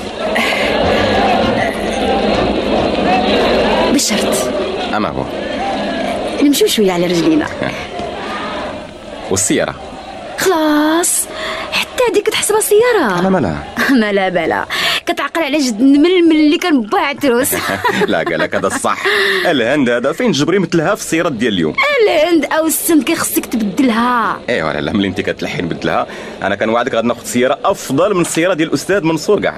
بشرط. اما هو نمشيو شويه على رجلينا. والسياره خلاص، حتى هذيك تحسبها سياره. انا مالا مالا بلا كتعقل على جد نمل اللي كان باع التروس. لا قالك هذا الصح. الهند هذا فين جبري مثلها في السيارات ديال اليوم. الهند او السند كيخصك تبدلها. ايوا لا ملي انت كتلحي نبدلها. انا كنوعدك غادي ناخذ سياره افضل من السياره ديال الاستاذ منصور كاع.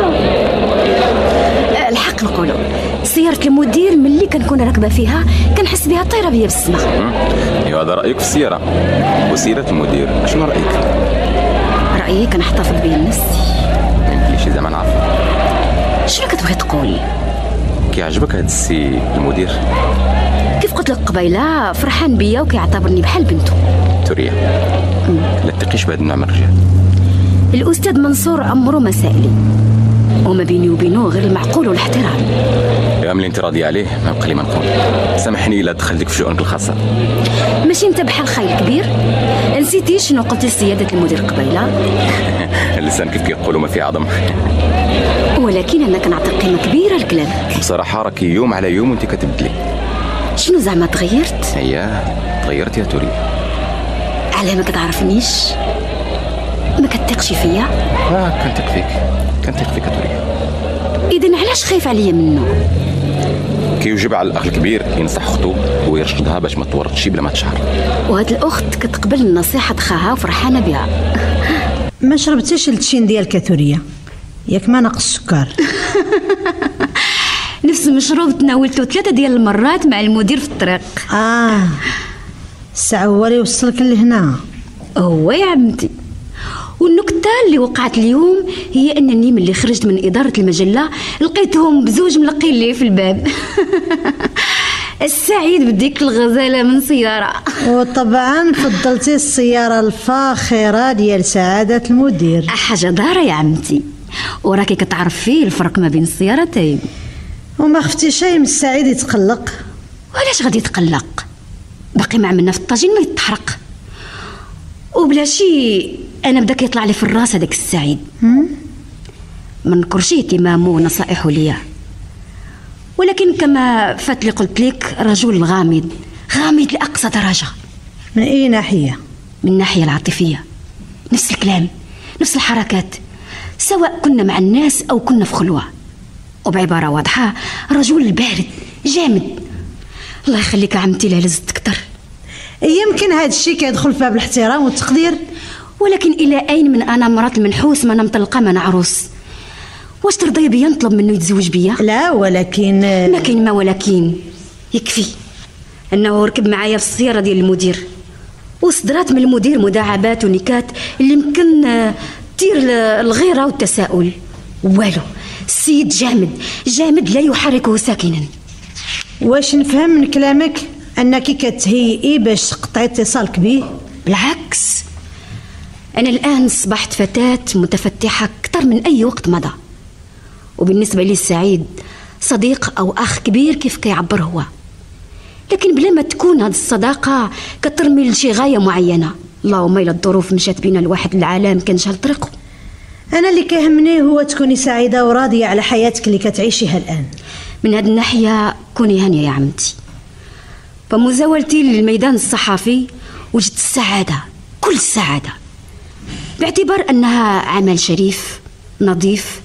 الحق نقولوا سياره المدير ملي كنكون راكبه فيها كنحس بها طايره بيا بالسما. ايوا هذا رايك في السياره وسياره المدير. شنو رايك؟ رايي كنحتفظ بيا لنفسي. شي زعما نعرف شنو كتبغي تقول؟ كيعجبك هاد السي المدير؟ كيف قلت لك قبيله فرحان بيا وكيعتبرني بحال بنته. توريا لا تقيش بهذا النوع من الرجال. الاستاذ منصور عمرو مسائلي وما بيني وبينه غير المعقول والاحترام. يا ملي انت راضي عليه ما بقى لي ما نقول. سامحني الا دخلتك في شؤونك الخاصه. ماشي انت بحال خاي كبير؟ نسيتي شنو قلتي لسياده المدير قبيله؟ اللسان كيف كيقولوا ما في عظم. ولكن انا كنعطي قيمه كبيره لكلامك. بصراحه راكي يوم على يوم وانت كتبدلي. شنو زعما تغيرت؟ هيا تغيرت يا توريا. علاه ما كتعرفنيش؟ ما كتثقش فيا؟ كنثق فيك يا توريا. اذا علاش خايف عليا منه؟ كيوجب على الاخ الكبير ينصح اختو ويرشدها باش ما تورطش بلا ما تشعر. وهاد الاخت كتقبل النصيحه خاها وفرحانه بها. ما شربتيش التشين ديالك توريا؟ ياك ما ناقص السكر؟ نفس المشروب تناولته 3 ديال المرات مع المدير في الطريق. الساعه هو اللي وصلك لهنا. هو يا عمتي. والنكته اللي وقعت اليوم هي انني ملي خرجت من اداره المجله لقيتهم بزوج ملقين لي في الباب. السعيد بديك الغزاله من سياره. وطبعا فضلتي السياره الفاخره ديال سعاده المدير. حاجه داره يا عمتي، وراكي كتعرفي الفرق ما بين السيارتين. وما خفتي شي من السعيد يتقلق؟ وعلاش غادي يتقلق؟ باقي ما عملنا في الطاجين ما يتحرق. وبلا شي انا بدا كيطلع لي في الراس هذاك السعيد. ما نكرش اهتمامه ونصائحه ليا، ولكن كما فات لي قلت لك رجل غامض لاقصى درجه. من اي ناحيه؟ من الناحيه العاطفيه. نفس الكلام نفس الحركات سواء كنا مع الناس او كنا في خلوه. وبعباره واضحه رجل بارد جامد. الله يخليك عمتي لا لزت اكثر. يمكن هذا الشيء كيدخل في باب الاحترام والتقدير، ولكن الى اين من انا مرات المنحوس ما انا مطلقه ما انا عروس؟ واش ترضي بيا نطلب منه يتزوج بيا؟ لا ولكن ما كاين ما ولكن. يكفي انه ركب معايا في السياره ديال المدير وصدرات من المدير مداعبات ونكات اللي يمكن تثير الغيره والتساؤل. والو، السيد جامد لا يحركه ساكنا. واش نفهم من كلامك انك كتهيئي باش تقطعي اتصالك به؟ بالعكس، انا الان اصبحت فتاه متفتحه اكثر من اي وقت مضى. وبالنسبه لي السعيد صديق او اخ كبير كيف كيعبر هو، لكن بلا ما تكون هذه الصداقه كترمي لشي غايه معينه. اللهم الا الظروف مشات بينا لواحد العالم كنجهل طريقه. انا اللي كيهمني هو تكوني سعيده وراضيه على حياتك اللي كتعيشيها الان. من هذه الناحيه كوني هانيه يا عمتي. فمزاولتي للميدان الصحفي وجدت السعاده، كل السعاده، باعتبار انها عمل شريف نظيف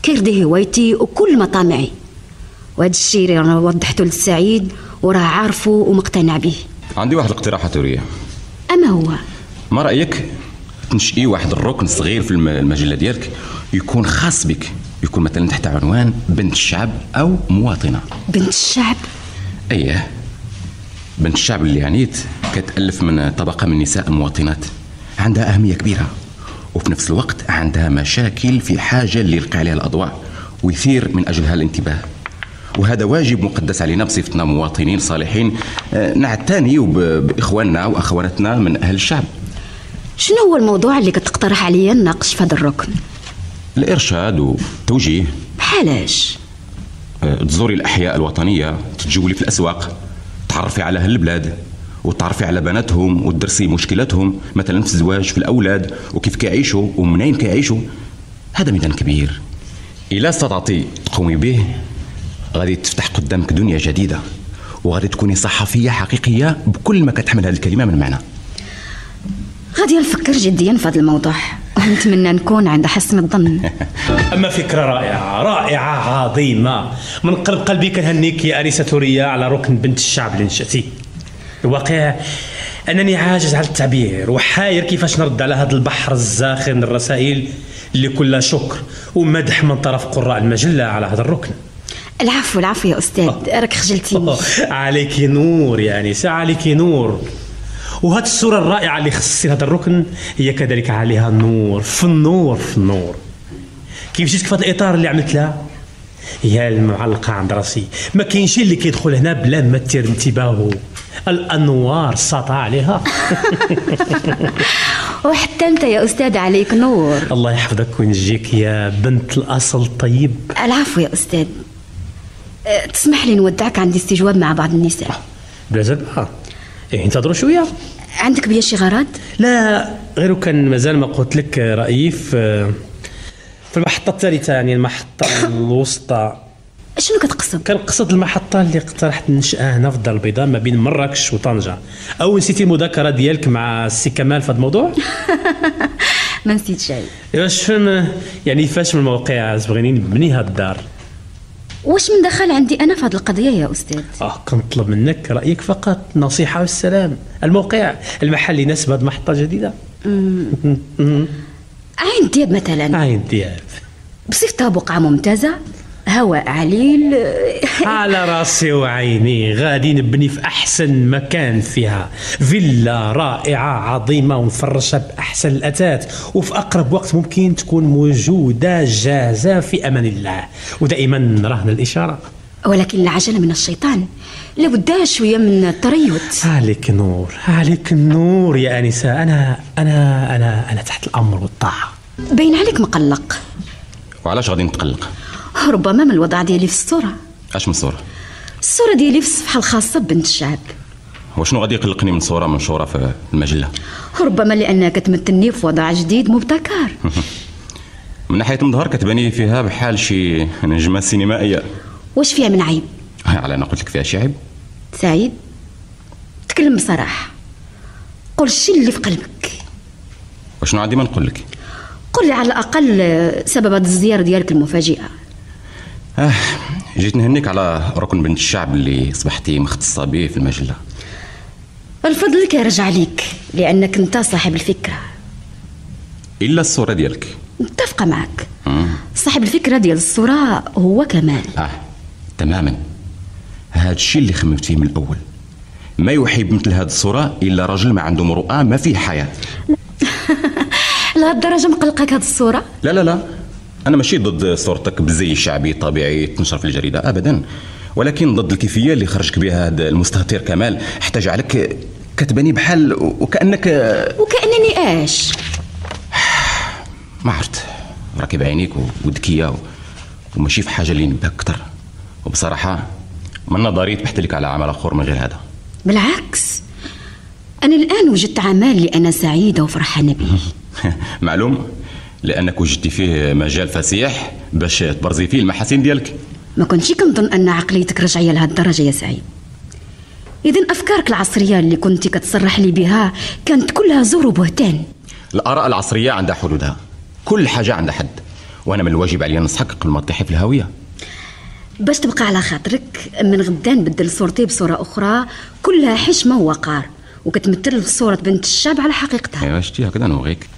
كيردي هوايتي وكل مطامعي، وهذا الشيء اللي انا وضحته للسعيد وراه عارفه ومقتنع به. عندي واحد الاقتراح توريا. اما هو ما رايك تنشئي واحد الركن صغير في المجله ديالك يكون خاص بك، يكون مثلا تحت عنوان بنت الشعب او مواطنه. بنت الشعب؟ ايه، بنت الشعب اللي عنيت كتألف من طبقه من النساء المواطنات عندها اهميه كبيره، وفي نفس الوقت عندها مشاكل في حاجه اللي يلقي عليها الاضواء ويثير من اجلها الانتباه، وهذا واجب مقدس علينا بصفتنا مواطنين صالحين نعتني باخواننا واخواتنا من اهل الشعب. شنو هو الموضوع اللي كتقترح عليا نناقش في هذا الركن؟ الارشاد والتوجيه. بحالاش؟ تزوري الاحياء الوطنيه، تتجولي في الاسواق، تعرفي على اهل البلاد وتعرفي على بناتهم وتدرسي مشكلاتهم مثلا في الزواج، في الاولاد، وكيف كيعيشوا ومنين كيعيشوا. هذا ميدان كبير، الا استطعتي تقومي به غادي تفتح قدامك دنيا جديده، وغادي تكوني صحفيه حقيقيه بكل ما كتحمل هذه الكلمه من معنى. غادي نفكر جديا في هذا الموضوع، ونتمنى نكون عند حسن الظن. اما فكره رائعه رائعه عظيمه، من قلب قلبي كنهنيك يا انسه توريا على ركن بنت الشعب اللي نشأتي. الواقع انني عاجز على التعبير وحاير كيفاش نرد على هذا البحر الزاخر من الرسائل اللي كلها شكر ومدح من طرف قراء المجله على هذا الركن. العفو العفو يا استاذ، راك خجلتيني. عليك نور يا انسه، عليك نور. وهذه الصورة الرائعة اللي خصصتي هذا الركن هي كذلك عليها النور في النور في النور. كيف جيت في هذا الإطار اللي عملت لها؟ هي المعلقة عند راسي، ما كاين شيء اللي كيدخل هنا بلا ما تثير انتباهه. الأنوار ساطعة عليها. وحتى أنت يا أستاذ عليك نور. الله يحفظك وينجيك يا بنت الأصل الطيب. العفو يا أستاذ، تسمح لي نودعك، عندي استجواب مع بعض النساء. بلا زبها. انتظروا شويه. عندك بيا شي غرض؟ لا، غير كان مازال ما قلت لك رايي في المحطه الثالثه، يعني المحطه الوسطى. شنو كتقصد؟ كنقصد المحطه اللي اقترحت ننشئها هنا في الدار البيضاء ما بين مراكش وطنجه. او نسيتي المذاكره ديالك مع السي كمال في هذا الموضوع؟ ما نسيت شيء. واش فهم يعني فاش من الموقع تبغيني نبني هاد الدار؟ واش من دخل عندي انا في هذه القضيه يا استاذ؟ كنطلب منك رايك فقط، نصيحه والسلام. الموقع المحل يناسب هذه المحطه الجديده. عين دياب مثلا. عين دياب بصفتها بقعه ممتازه، هواء عليل. على راسي وعيني، غادي نبني في احسن مكان فيها، فيلا رائعه عظيمه ونفرشها باحسن الاثاث، وفي اقرب وقت ممكن تكون موجوده جاهزه في امان الله، ودائما نراهن الاشاره. ولكن العجله من الشيطان، لابد شويه من التريث. عليك نور، عليك النور يا انسه. انا تحت الامر والطاعه. باين عليك مقلق. وعلاش غادي نتقلق؟ ربما من الوضع ديالي في الصورة. اش من صورة؟ الصورة ديالي في الصفحة الخاصة ببنت الشعب. وشنو غادي يقلقني من صورة منشورة في المجلة؟ ربما لأنها كتمثلني في وضع جديد مبتكر. من ناحية المظهر كتباني فيها بحال شي نجمة سينمائية. واش فيها من عيب؟ على أنا قلت لك فيها شي عيب؟ سعيد، تكلم بصراحة، قول الشيء اللي في قلبك. وشنو عندي ما نقول لك؟ قل لي على الأقل سبب هذه الزيارة ديالك المفاجئة. جيت نهنيك على ركن بنت الشعب اللي صبحتي مختصة به في المجلة. الفضل كيرجع ليك لأنك أنت صاحب الفكرة. إلا الصورة ديالك. متفقة معك. صاحب الفكرة ديال الصورة هو كمال. تماما. هذا الشيء اللي خممت فيه من الأول. ما يحب مثل هذه الصورة إلا رجل ما عنده مروءة، ما فيه حياة. لهالدرجة مقلقك هذه الصورة؟ لا، أنا ماشي ضد صورتك بالزي الشعبي طبيعي تنشر في الجريدة أبدا، ولكن ضد الكيفية اللي خرجك بها هذا المستهتر كمال، حتى جعلك كتباني بحال وكأنك. وكأنني ايش؟ ما عرفت، راكب عينيك وذكية وماشي في حاجة اللي نبهك أكثر، وبصراحة من نظري تبحث لك على عمل آخر من غير هذا. بالعكس، أنا الآن وجدت عمل اللي أنا سعيدة وفرحانة به. معلوم، لأنك وجدتي فيه مجال فسيح باش تبرزي فيه المحاسن ديالك. ما كنتش كنظن أن عقليتك رجعية لهالدرجة يا سعيد. إذن أفكارك العصرية اللي كنت كتصرح لي بها كانت كلها زور وبهتان. الآراء العصرية عندها حدودها، كل حاجة عندها حد، وانا من الواجب عليا نصحك قبل ما تطيحي في الهاويه. باش تبقى على خاطرك من غدا نبدل صورتي بصورة أخرى كلها حشمة ووقار وكتمثل صورة بنت الشاب على حقيقتها. ايوا شتي هكذا نبغيك.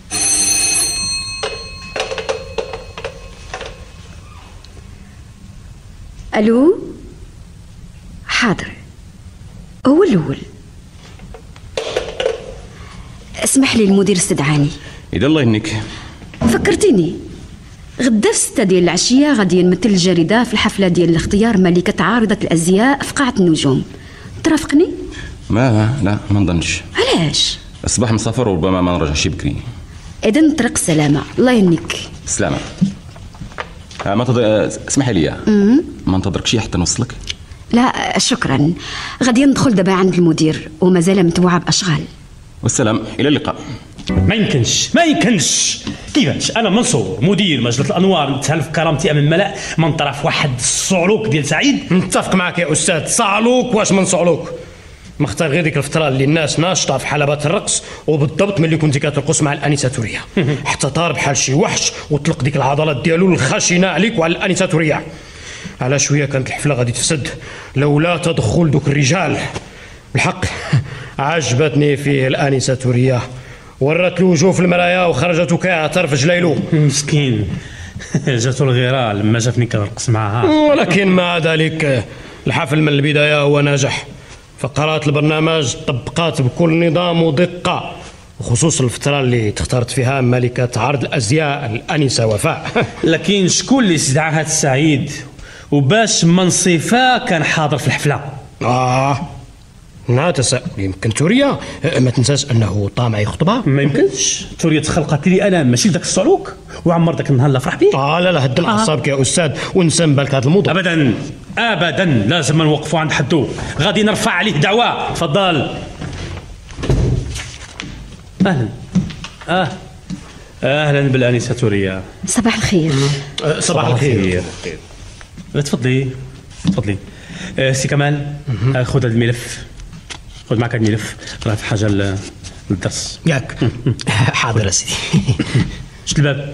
ألو حاضر هو الأول. اسمح لي المدير استدعاني. إذا الله يهنيك. فكرتيني غدا في 6 ديال العشية غادي نمثل الجريدة في الحفلة ديال الاختيار ملكة عارضة الأزياء في قاعة النجوم. ترافقني؟ لا ما نظنش. علاش؟ الصباح مسافر وربما ما نرجعش بكري. إذن طريق سلامة. الله يهنيك. سلامة. ما اسمحي لي ما ننتظركش حتى نوصلك. لا شكرا، غادي ندخل دابا عند المدير ومازال متبوعة بأشغال. والسلام، إلى اللقاء. ما يمكنش كيفاش انا منصور مدير مجله الانوار نتهل في كرامتي امام الملأ من طرف واحد الصعلوك ديال سعيد؟ نتفق معك يا استاذ. صعلوك واش من صعلوك؟ مختار غير ديك الفتره اللي الناس ناشطه في حلبات الرقص، وبالضبط ملي كنتي كترقص مع الانسه توريا حتى طار بحال شي وحش وطلق ديك العضلات ديالو الخشنه عليك وعلى الانسه توريا. على شويه كانت الحفله غادي تفسد لولا تدخل دوك الرجال. بالحق عجبتني فيه الانسه توريا، ورات له وجوه في المرايا وخرجت وكاعه في جليلو. مسكين جاتو الغيره لما شافني كنرقص معاها. ولكن مع ذلك الحفل من البدايه هو ناجح. فقرات البرنامج طبقات بكل نظام ودقه، وخصوصا الفتره اللي تختارت فيها ملكه عرض الازياء الانسه وفاء. لكن شكون اللي استدعى هاد السعيد وباش من صفه كان حاضر في الحفله؟ لا تسأل. يمكن توريا ما تنساش انه طامع يخطبها. ما يمكنش. توريا تخلقت لي انا ماشي لذاك الصعلوك وعمر ذاك النهار لا فرح بيه. لا هد اعصابك يا استاذ ونسى بالك هذا الموضوع. ابدا لازم نوقفوا عند حدو. غادي نرفع عليه دعوه. تفضل. اهلا بالانسه توريا. صباح الخير. صباح الخير. تفضلي سي كمال. خذ هذا الملف، خذ معك هذا الملف، راه في حاجه للدرس ياك. حاضر سيدي. شد الباب.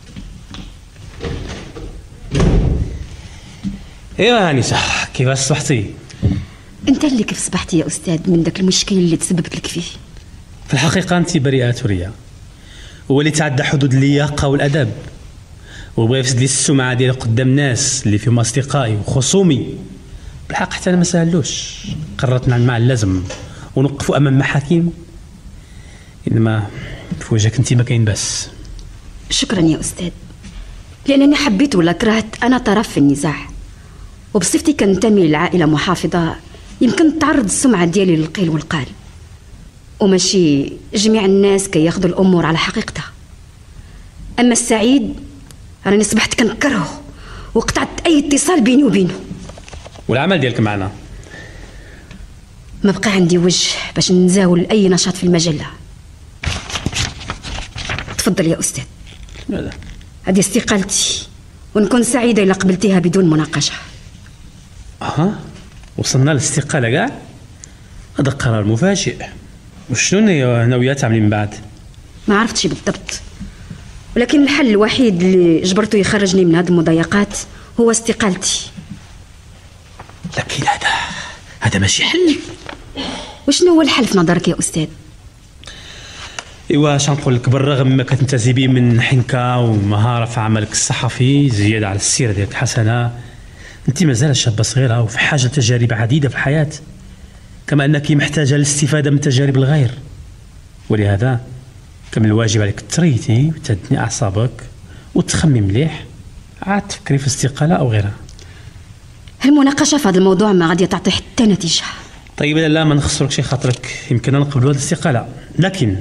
ايوا انسه كيفاش صبحتي؟ انت اللي كيف صبحتي يا استاذ من داك المشكل اللي تسببت لك فيه؟ في الحقيقه انت بريئه توريا، هو اللي تعدى حدود اللياقه والادب وبغى يفسد لي السمعه ديالي قدام الناس اللي فيهم اصدقائي وخصومي. بالحق حتى انا ما سهلوش، قررت نعمل مع اللازم ونوقفوا امام محاكم، انما في وجهك انت ما كاين باس. شكرا يا استاذ، لانني حبيت ولا كرهت انا طرف في النزاع، وبصفتي كنتمي لعائله محافظه يمكن تعرض السمعه ديالي للقيل والقال، وماشي جميع الناس كياخذوا الامور على حقيقتها. اما السعيد راني صبحت كنكرهه وقطعت اي اتصال بيني وبينه. والعمل ديالك معنا؟ ما بقى عندي وجه باش نزاول اي نشاط في المجله. تفضل يا استاذ. ماذا؟ هذه استقالتي، ونكون سعيده الا قبلتيها بدون مناقشه. وصلنا للاستقاله كاع؟ هذا قرار مفاجئ. وشنو ناويه تعملي من بعد؟ ما عرفتش بالضبط، ولكن الحل الوحيد اللي جبرته يخرجني من هذه المضايقات هو استقالتي. لكن هذا ماشي حل. وشنو هو الحل في نظرك يا استاذ؟ ايوا اش نقول لك، بالرغم ما كتنتسبي من حنكه ومهاره في عملك الصحفي زياده على السيره ديالك الحسنه، انت مازال شابه صغيره وفي حاجه لتجارب عديده في الحياه، كما انك محتاجه للاستفاده من تجارب الغير. ولهذا كان من الواجب عليك تريتي وتهدني اعصابك وتخمم مليح عاد تفكري في الاستقاله او غيرها. المناقشه في هذا الموضوع ما غادي تعطي حتى نتيجه. طيب لا ما نخسرك شي خاطرك، يمكن نقبلوا هذه الاستقاله، لكن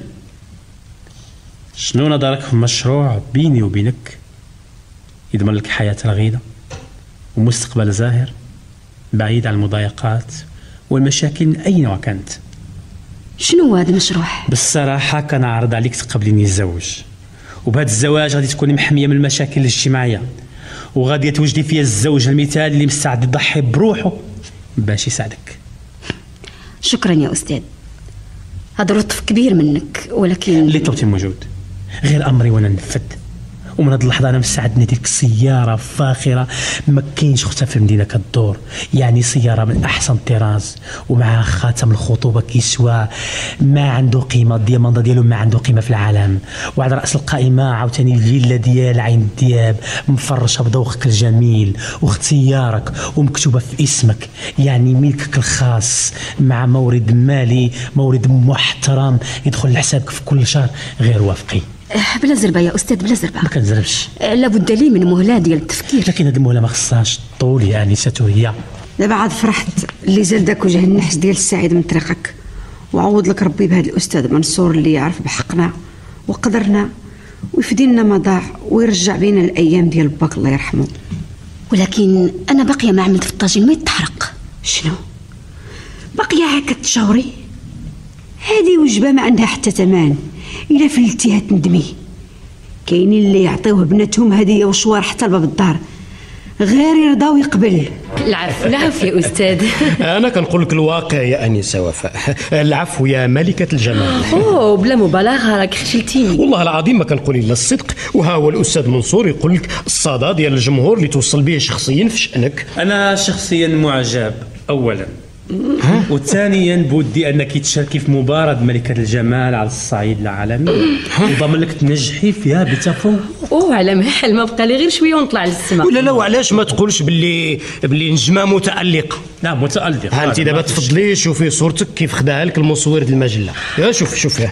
شنو نظرك في مشروع بيني وبينك يضمن لك حياه رغيده ومستقبل زاهر بعيد عن المضايقات والمشاكل من اي نوع كانت؟ شنو هو هذا المشروع؟ بالصراحه كنعرض عليك تقبليني الزواج، وبهذا الزواج غادي تكوني محميه من المشاكل الاجتماعيه، وغادي توجدي فيها الزوج المثالي اللي مستعد يضحي بروحه باش يساعدك. شكرا يا استاذ، هذا لطف كبير منك، ولكن اللي طلبتي موجود، غير امري وانا ننفذ، ومن هاد اللحظه انا مستعد نديك سياره فاخره ما كاينش اختها في المدينه كدور، يعني سياره من احسن الطراز ومع خاتم الخطوبه كيسوى ما عنده قيمه، الدياماندا ديالو ما عنده قيمه في العالم، وعلى راس القائمه عاوتاني الفيلا ديال عين الدياب مفرشه بذوقك الجميل واختيارك ومكتوبه في اسمك، يعني ملكك الخاص مع مورد مالي، مورد محترم يدخل لحسابك في كل شهر غير وافقي. بلا زربه يا استاذ، بلا زربه. ما كنزربش. لابد لي من مهله ديال التفكير. لكن هذه المهله ما خصهاش طول يا انسه هي. دابا عاد فرحت اللي زال داك وجه النحس ديال السعيد من طريقك، وعوض لك ربي بهذا الاستاذ منصور اللي يعرف بحقنا وقدرنا ويفدي لنا ما ضاع ويرجع بينا الايام ديال باك الله يرحمه. ولكن انا باقيه ما عملت في الطاجين ما يتحرق. شنو باقيه هكا تشاوري؟ هذه وجبه ما عندها حتى ثمن، الا فلتيها تندمي. كاينين اللي يعطيوه بناتهم هديه وشوار حتى لباب الدار غير يرضى ويقبل. العفو يا استاذ. انا كنقول لك الواقع يا انسه وفاء. العفو يا ملكه الجمال. اوه بلا مبالغه راك خجلتيني. والله العظيم ما كنقول الا الصدق، وها هو الاستاذ منصور يقول لك الصدى ديال الجمهور اللي توصل به شخصيا في شانك. انا شخصيا معجب اولا، وثانيا بودي انك تشاركي في مباراه ملكه الجمال على الصعيد العالمي وضمن لك تنجحي فيها بتفوق. على محل ما بقى لي غير شويه ونطلع للسماء. ولا وعلاش ما تقولش باللي نجمه متالقه؟ لا متالقه. انت دابا تفضلي شوفي صورتك كيف خداها لك المصور ديال المجله. يا شوفيها.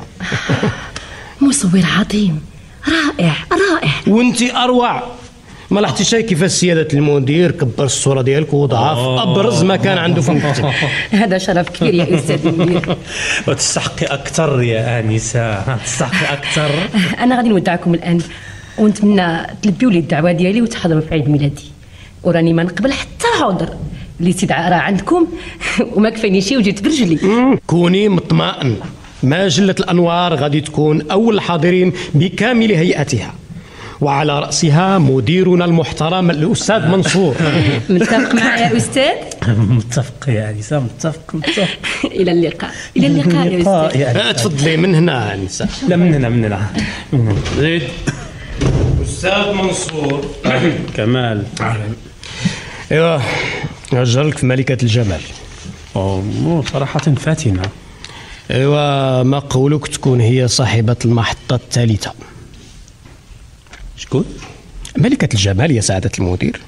مصور عظيم رائع رائع. وانت اروع. ما لاحظتيش كيفاش سياده المدير كبر الصوره ديالك وضعها في ابرز مكان عنده في المكتب؟ هذا شرف كبير يا استاذ المدير. وتستحقي اكثر يا انسه، تستحقي اكثر. انا غادي نودعكم الان ونتمنى تلبيوا لي الدعوه ديالي وتحضروا في عيد ميلادي، وراني ما نقبل حتى عذر اللي تدعى راه عندكم وما كفانيش وجيت برجلي. كوني مطمئن، مجله الانوار غادي تكون اول الحاضرين بكامل هيئتها، وعلى رأسها مديرنا المحترم الأستاذ منصور. متفق معي يا أستاذ؟ متفق يا أنسة، متفق. إلى اللقاء. إلى اللقاء يا أستاذ. تفضلي من هنا أنسة. لا من هنا. زيد. أستاذ منصور. كمال. ايوه أجرلك في ملكة الجمال. صراحة فاتنة. ايوه ما قولك تكون هي صاحبة المحطة الثالثة. شكون؟ ملكة الجمال يا سعادة المدير.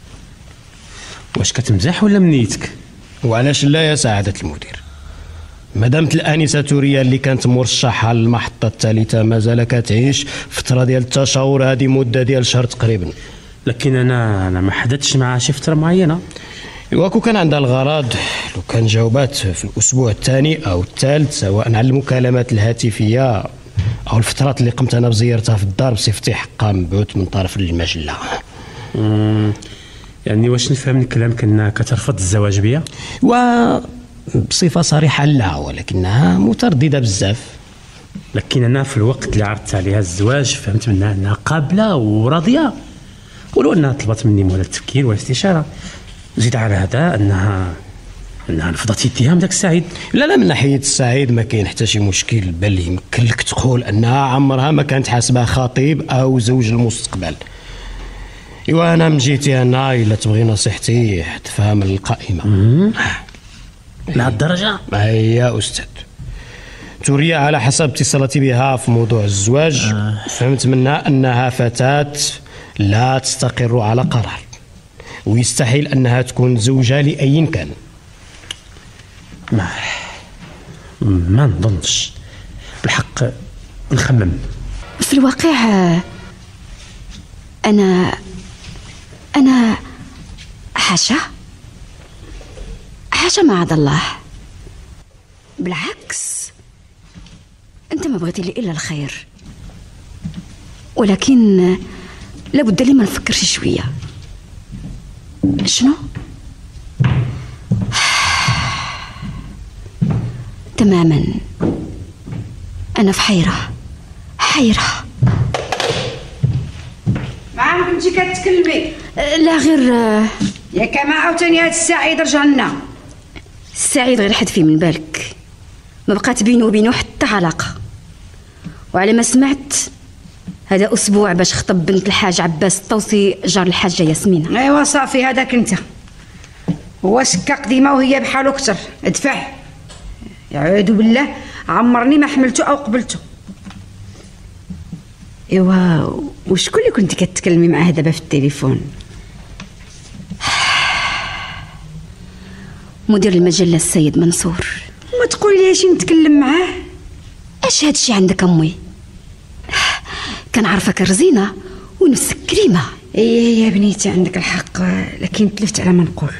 واش كتمزح ولا منيتك؟ وعلاش لا يا سعادة المدير؟ مدامة الآنسة توريا اللي كانت مرشحة للمحطة الثالثة مازال كتعيش فترة ديال التشاور، هذه مدة ديال شهر تقريبا. لكن أنا ما حددتش معها شي فترة معينة. وكو كان عندها الغرض لو كان جاوبات في الأسبوع الثاني أو الثالث، سواء على المكالمات الهاتفية أو الفترات اللي قمت أنا بزيارتها في الدار بصفتي حقا مبعوث من طرف المجلة. يعني واش نفهم من كلامك أنها كترفض الزواج بيا؟ وبصفة صريحة لا، ولكنها مترددة بزاف. لكن أنا في الوقت اللي عرضت عليها الزواج فهمت منها أنها قابلة وراضية، ولو أنها طلبت مني مهلة التفكير والاستشارة. زيد على هذا أنها رفضت يديها من داك السعيد. لا من ناحية السعيد ما كاين حتى شي مشكل، بل يمكن لك تقول أنها عمرها ما كانت حاسبها خطيب أو زوج المستقبل. إيوا أنا من جهتي أنا إلا تبغي نصيحتي تفهم القائمة. لهاد الدرجة؟ يا أستاذ توريا على حسب اتصالاتي بها في موضوع الزواج فهمت منها أنها فتاة لا تستقر على قرار، ويستحيل أنها تكون زوجة لأي كان. ما نظنش، بالحق نخمم. في الواقع أنا حاشا معاذ الله، بالعكس أنت ما بغيتي لي إلا الخير، ولكن لابد لي ما نفكرش شوية. شنو؟ تماما أنا في حيرة. معاك كنتي كتكلمي؟ لا غير يا كما عاوتاني هاد السعيد رجع لنا. السعيد غير حد فيه من بالك، ما بقات بينه وبينه حتى علاقة، وعلى ما سمعت هذا اسبوع باش خطب بنت الحاج عباس الطوسي جار الحاجه ياسمينه. ايوا صافي هذاك انت. هو سكه قديمه وهي بحالو كتر. ادفع. يعوذ بالله عمرني ما حملته او قبلته. ايوا وشكون اللي كنتي كتكلمي معاه دابا في التليفون؟ مدير المجله السيد منصور. ما تقولي ليش نتكلم معاه؟ اش هادشي عندك امي؟ كنعرفك رزينه ونفسك كريمه. ايه يا بنيتي عندك الحق، لكن تلفت على ما نقول.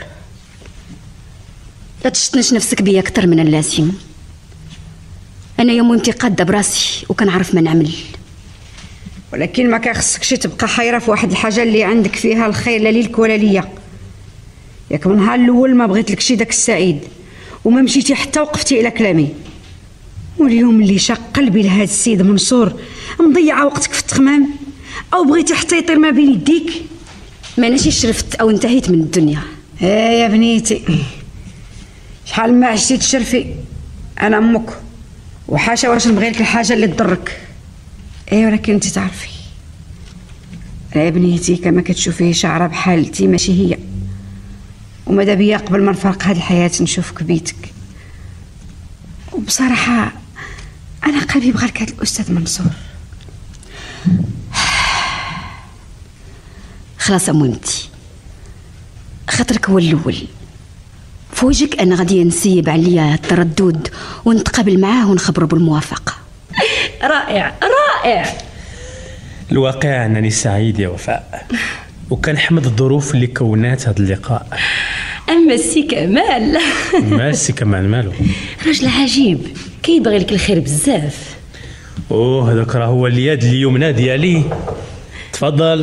لا تشتنش نفسك بيا اكثر من اللازم. انا يوم وانتي قاده براسي وكنعرف ما نعمل. ولكن ما كيخصكش تبقى حيره في واحد الحاجه اللي عندك فيها الخير لا ليك ولا ليا. ياك من النهار الاول ما بغيتلكش داك السعيد وما مشيتي حتى وقفتي الى كلامي، واليوم اللي شاق قلبي لهذا السيد منصور مضيعه وقتك في التخمام او بغيتي حتى يطير ما بين يديك. ماناش شرفت او انتهيت من الدنيا. يا بنيتي شحال ما عشتي تشرفي، انا امك وحاشا واش نبغي لك الحاجه اللي تضرك. ولكن انت تعرفي يا بنيتي كما كتشوفي شعره بحالتي ماشي هي، وماذا بيا قبل ما نفرق هاد الحياه نشوفك بيتك. وبصراحه انا قلبي بغالك هاد الاستاذ منصور. خلاص امومتي خاطرك هو الاول. فوجك انا غادي نسيب عليا التردد ونتقابل معاه ونخبره بالموافقه. رائع رائع. الواقع انني سعيد يا وفاء، وكنحمد الظروف اللي كونات هذا اللقاء. اما السي كمال ما السي كمال مالو؟ راجل عجيب كيبغي لك الخير بزاف. هذاك راه هو اليد اليمنى ديالي. تفضل.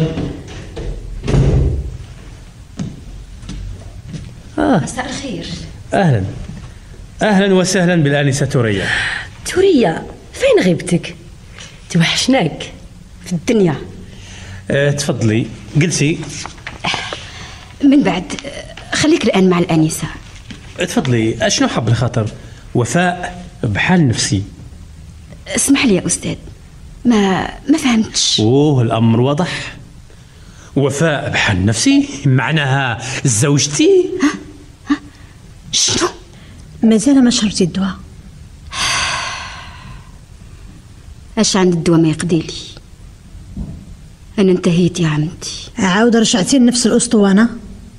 مساء الخير. اهلا وسهلا بالانسه توريا. توريا فين غيبتك؟ توحشناك في الدنيا. تفضلي جلسي. من بعد خليك الان مع الانسه. تفضلي. اشنو حب الخاطر؟ وفاء بحال نفسي. اسمح لي يا استاذ ما فهمتش. الامر واضح. وفاء بحال نفسي معناها زوجتي. شنو؟ مازال ما شربتي الدواء؟ اش عند الدواء ما يقضي لي. انا انتهيت يا عمتي. عاود رجعتي لنفس الاسطوانه.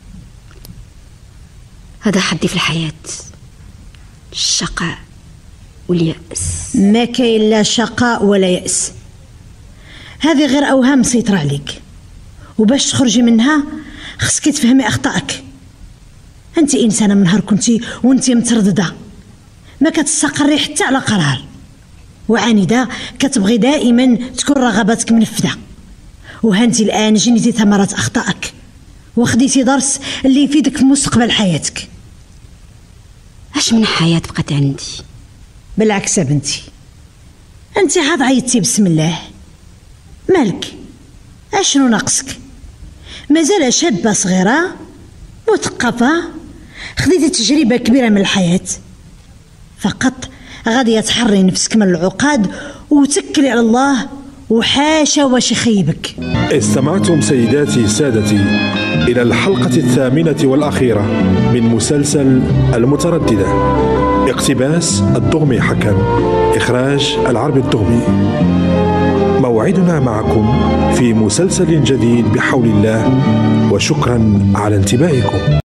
هذا حدي في الحياه، الشقاء واليأس. ما كاين لا شقاء ولا يأس، هذه غير اوهام مسيطره عليك، وباش تخرجي منها خصك تفهمي اخطائك. انت انسانه من نهار كنتي وانت متردده، ما كتستقري حتى على قرار، وعنيده كتبغي دائما تكون رغباتك منفذه. وهانتي الان جنيتي ثمرات اخطائك وخديتي درس اللي يفيدك في مستقبل حياتك. اش من حياه بقات عندي؟ بالعكس يا بنتي، انت عاد عيطتي بسم الله. مالك؟ اشنو ناقصك؟ مازال شابه صغيره مثقفه، خديتي تجربه كبيره من الحياه، فقط غادي تحري نفسك من العقاد وتكلي على الله وحاشا واش يخيبك. استمعتم سيداتي سادتي إلى الحلقة 8 والأخيرة من مسلسل المترددة، اقتباس الدغمي حكم، إخراج العربي الدغمي. موعدنا معكم في مسلسل جديد بحول الله، وشكرا على انتباهكم.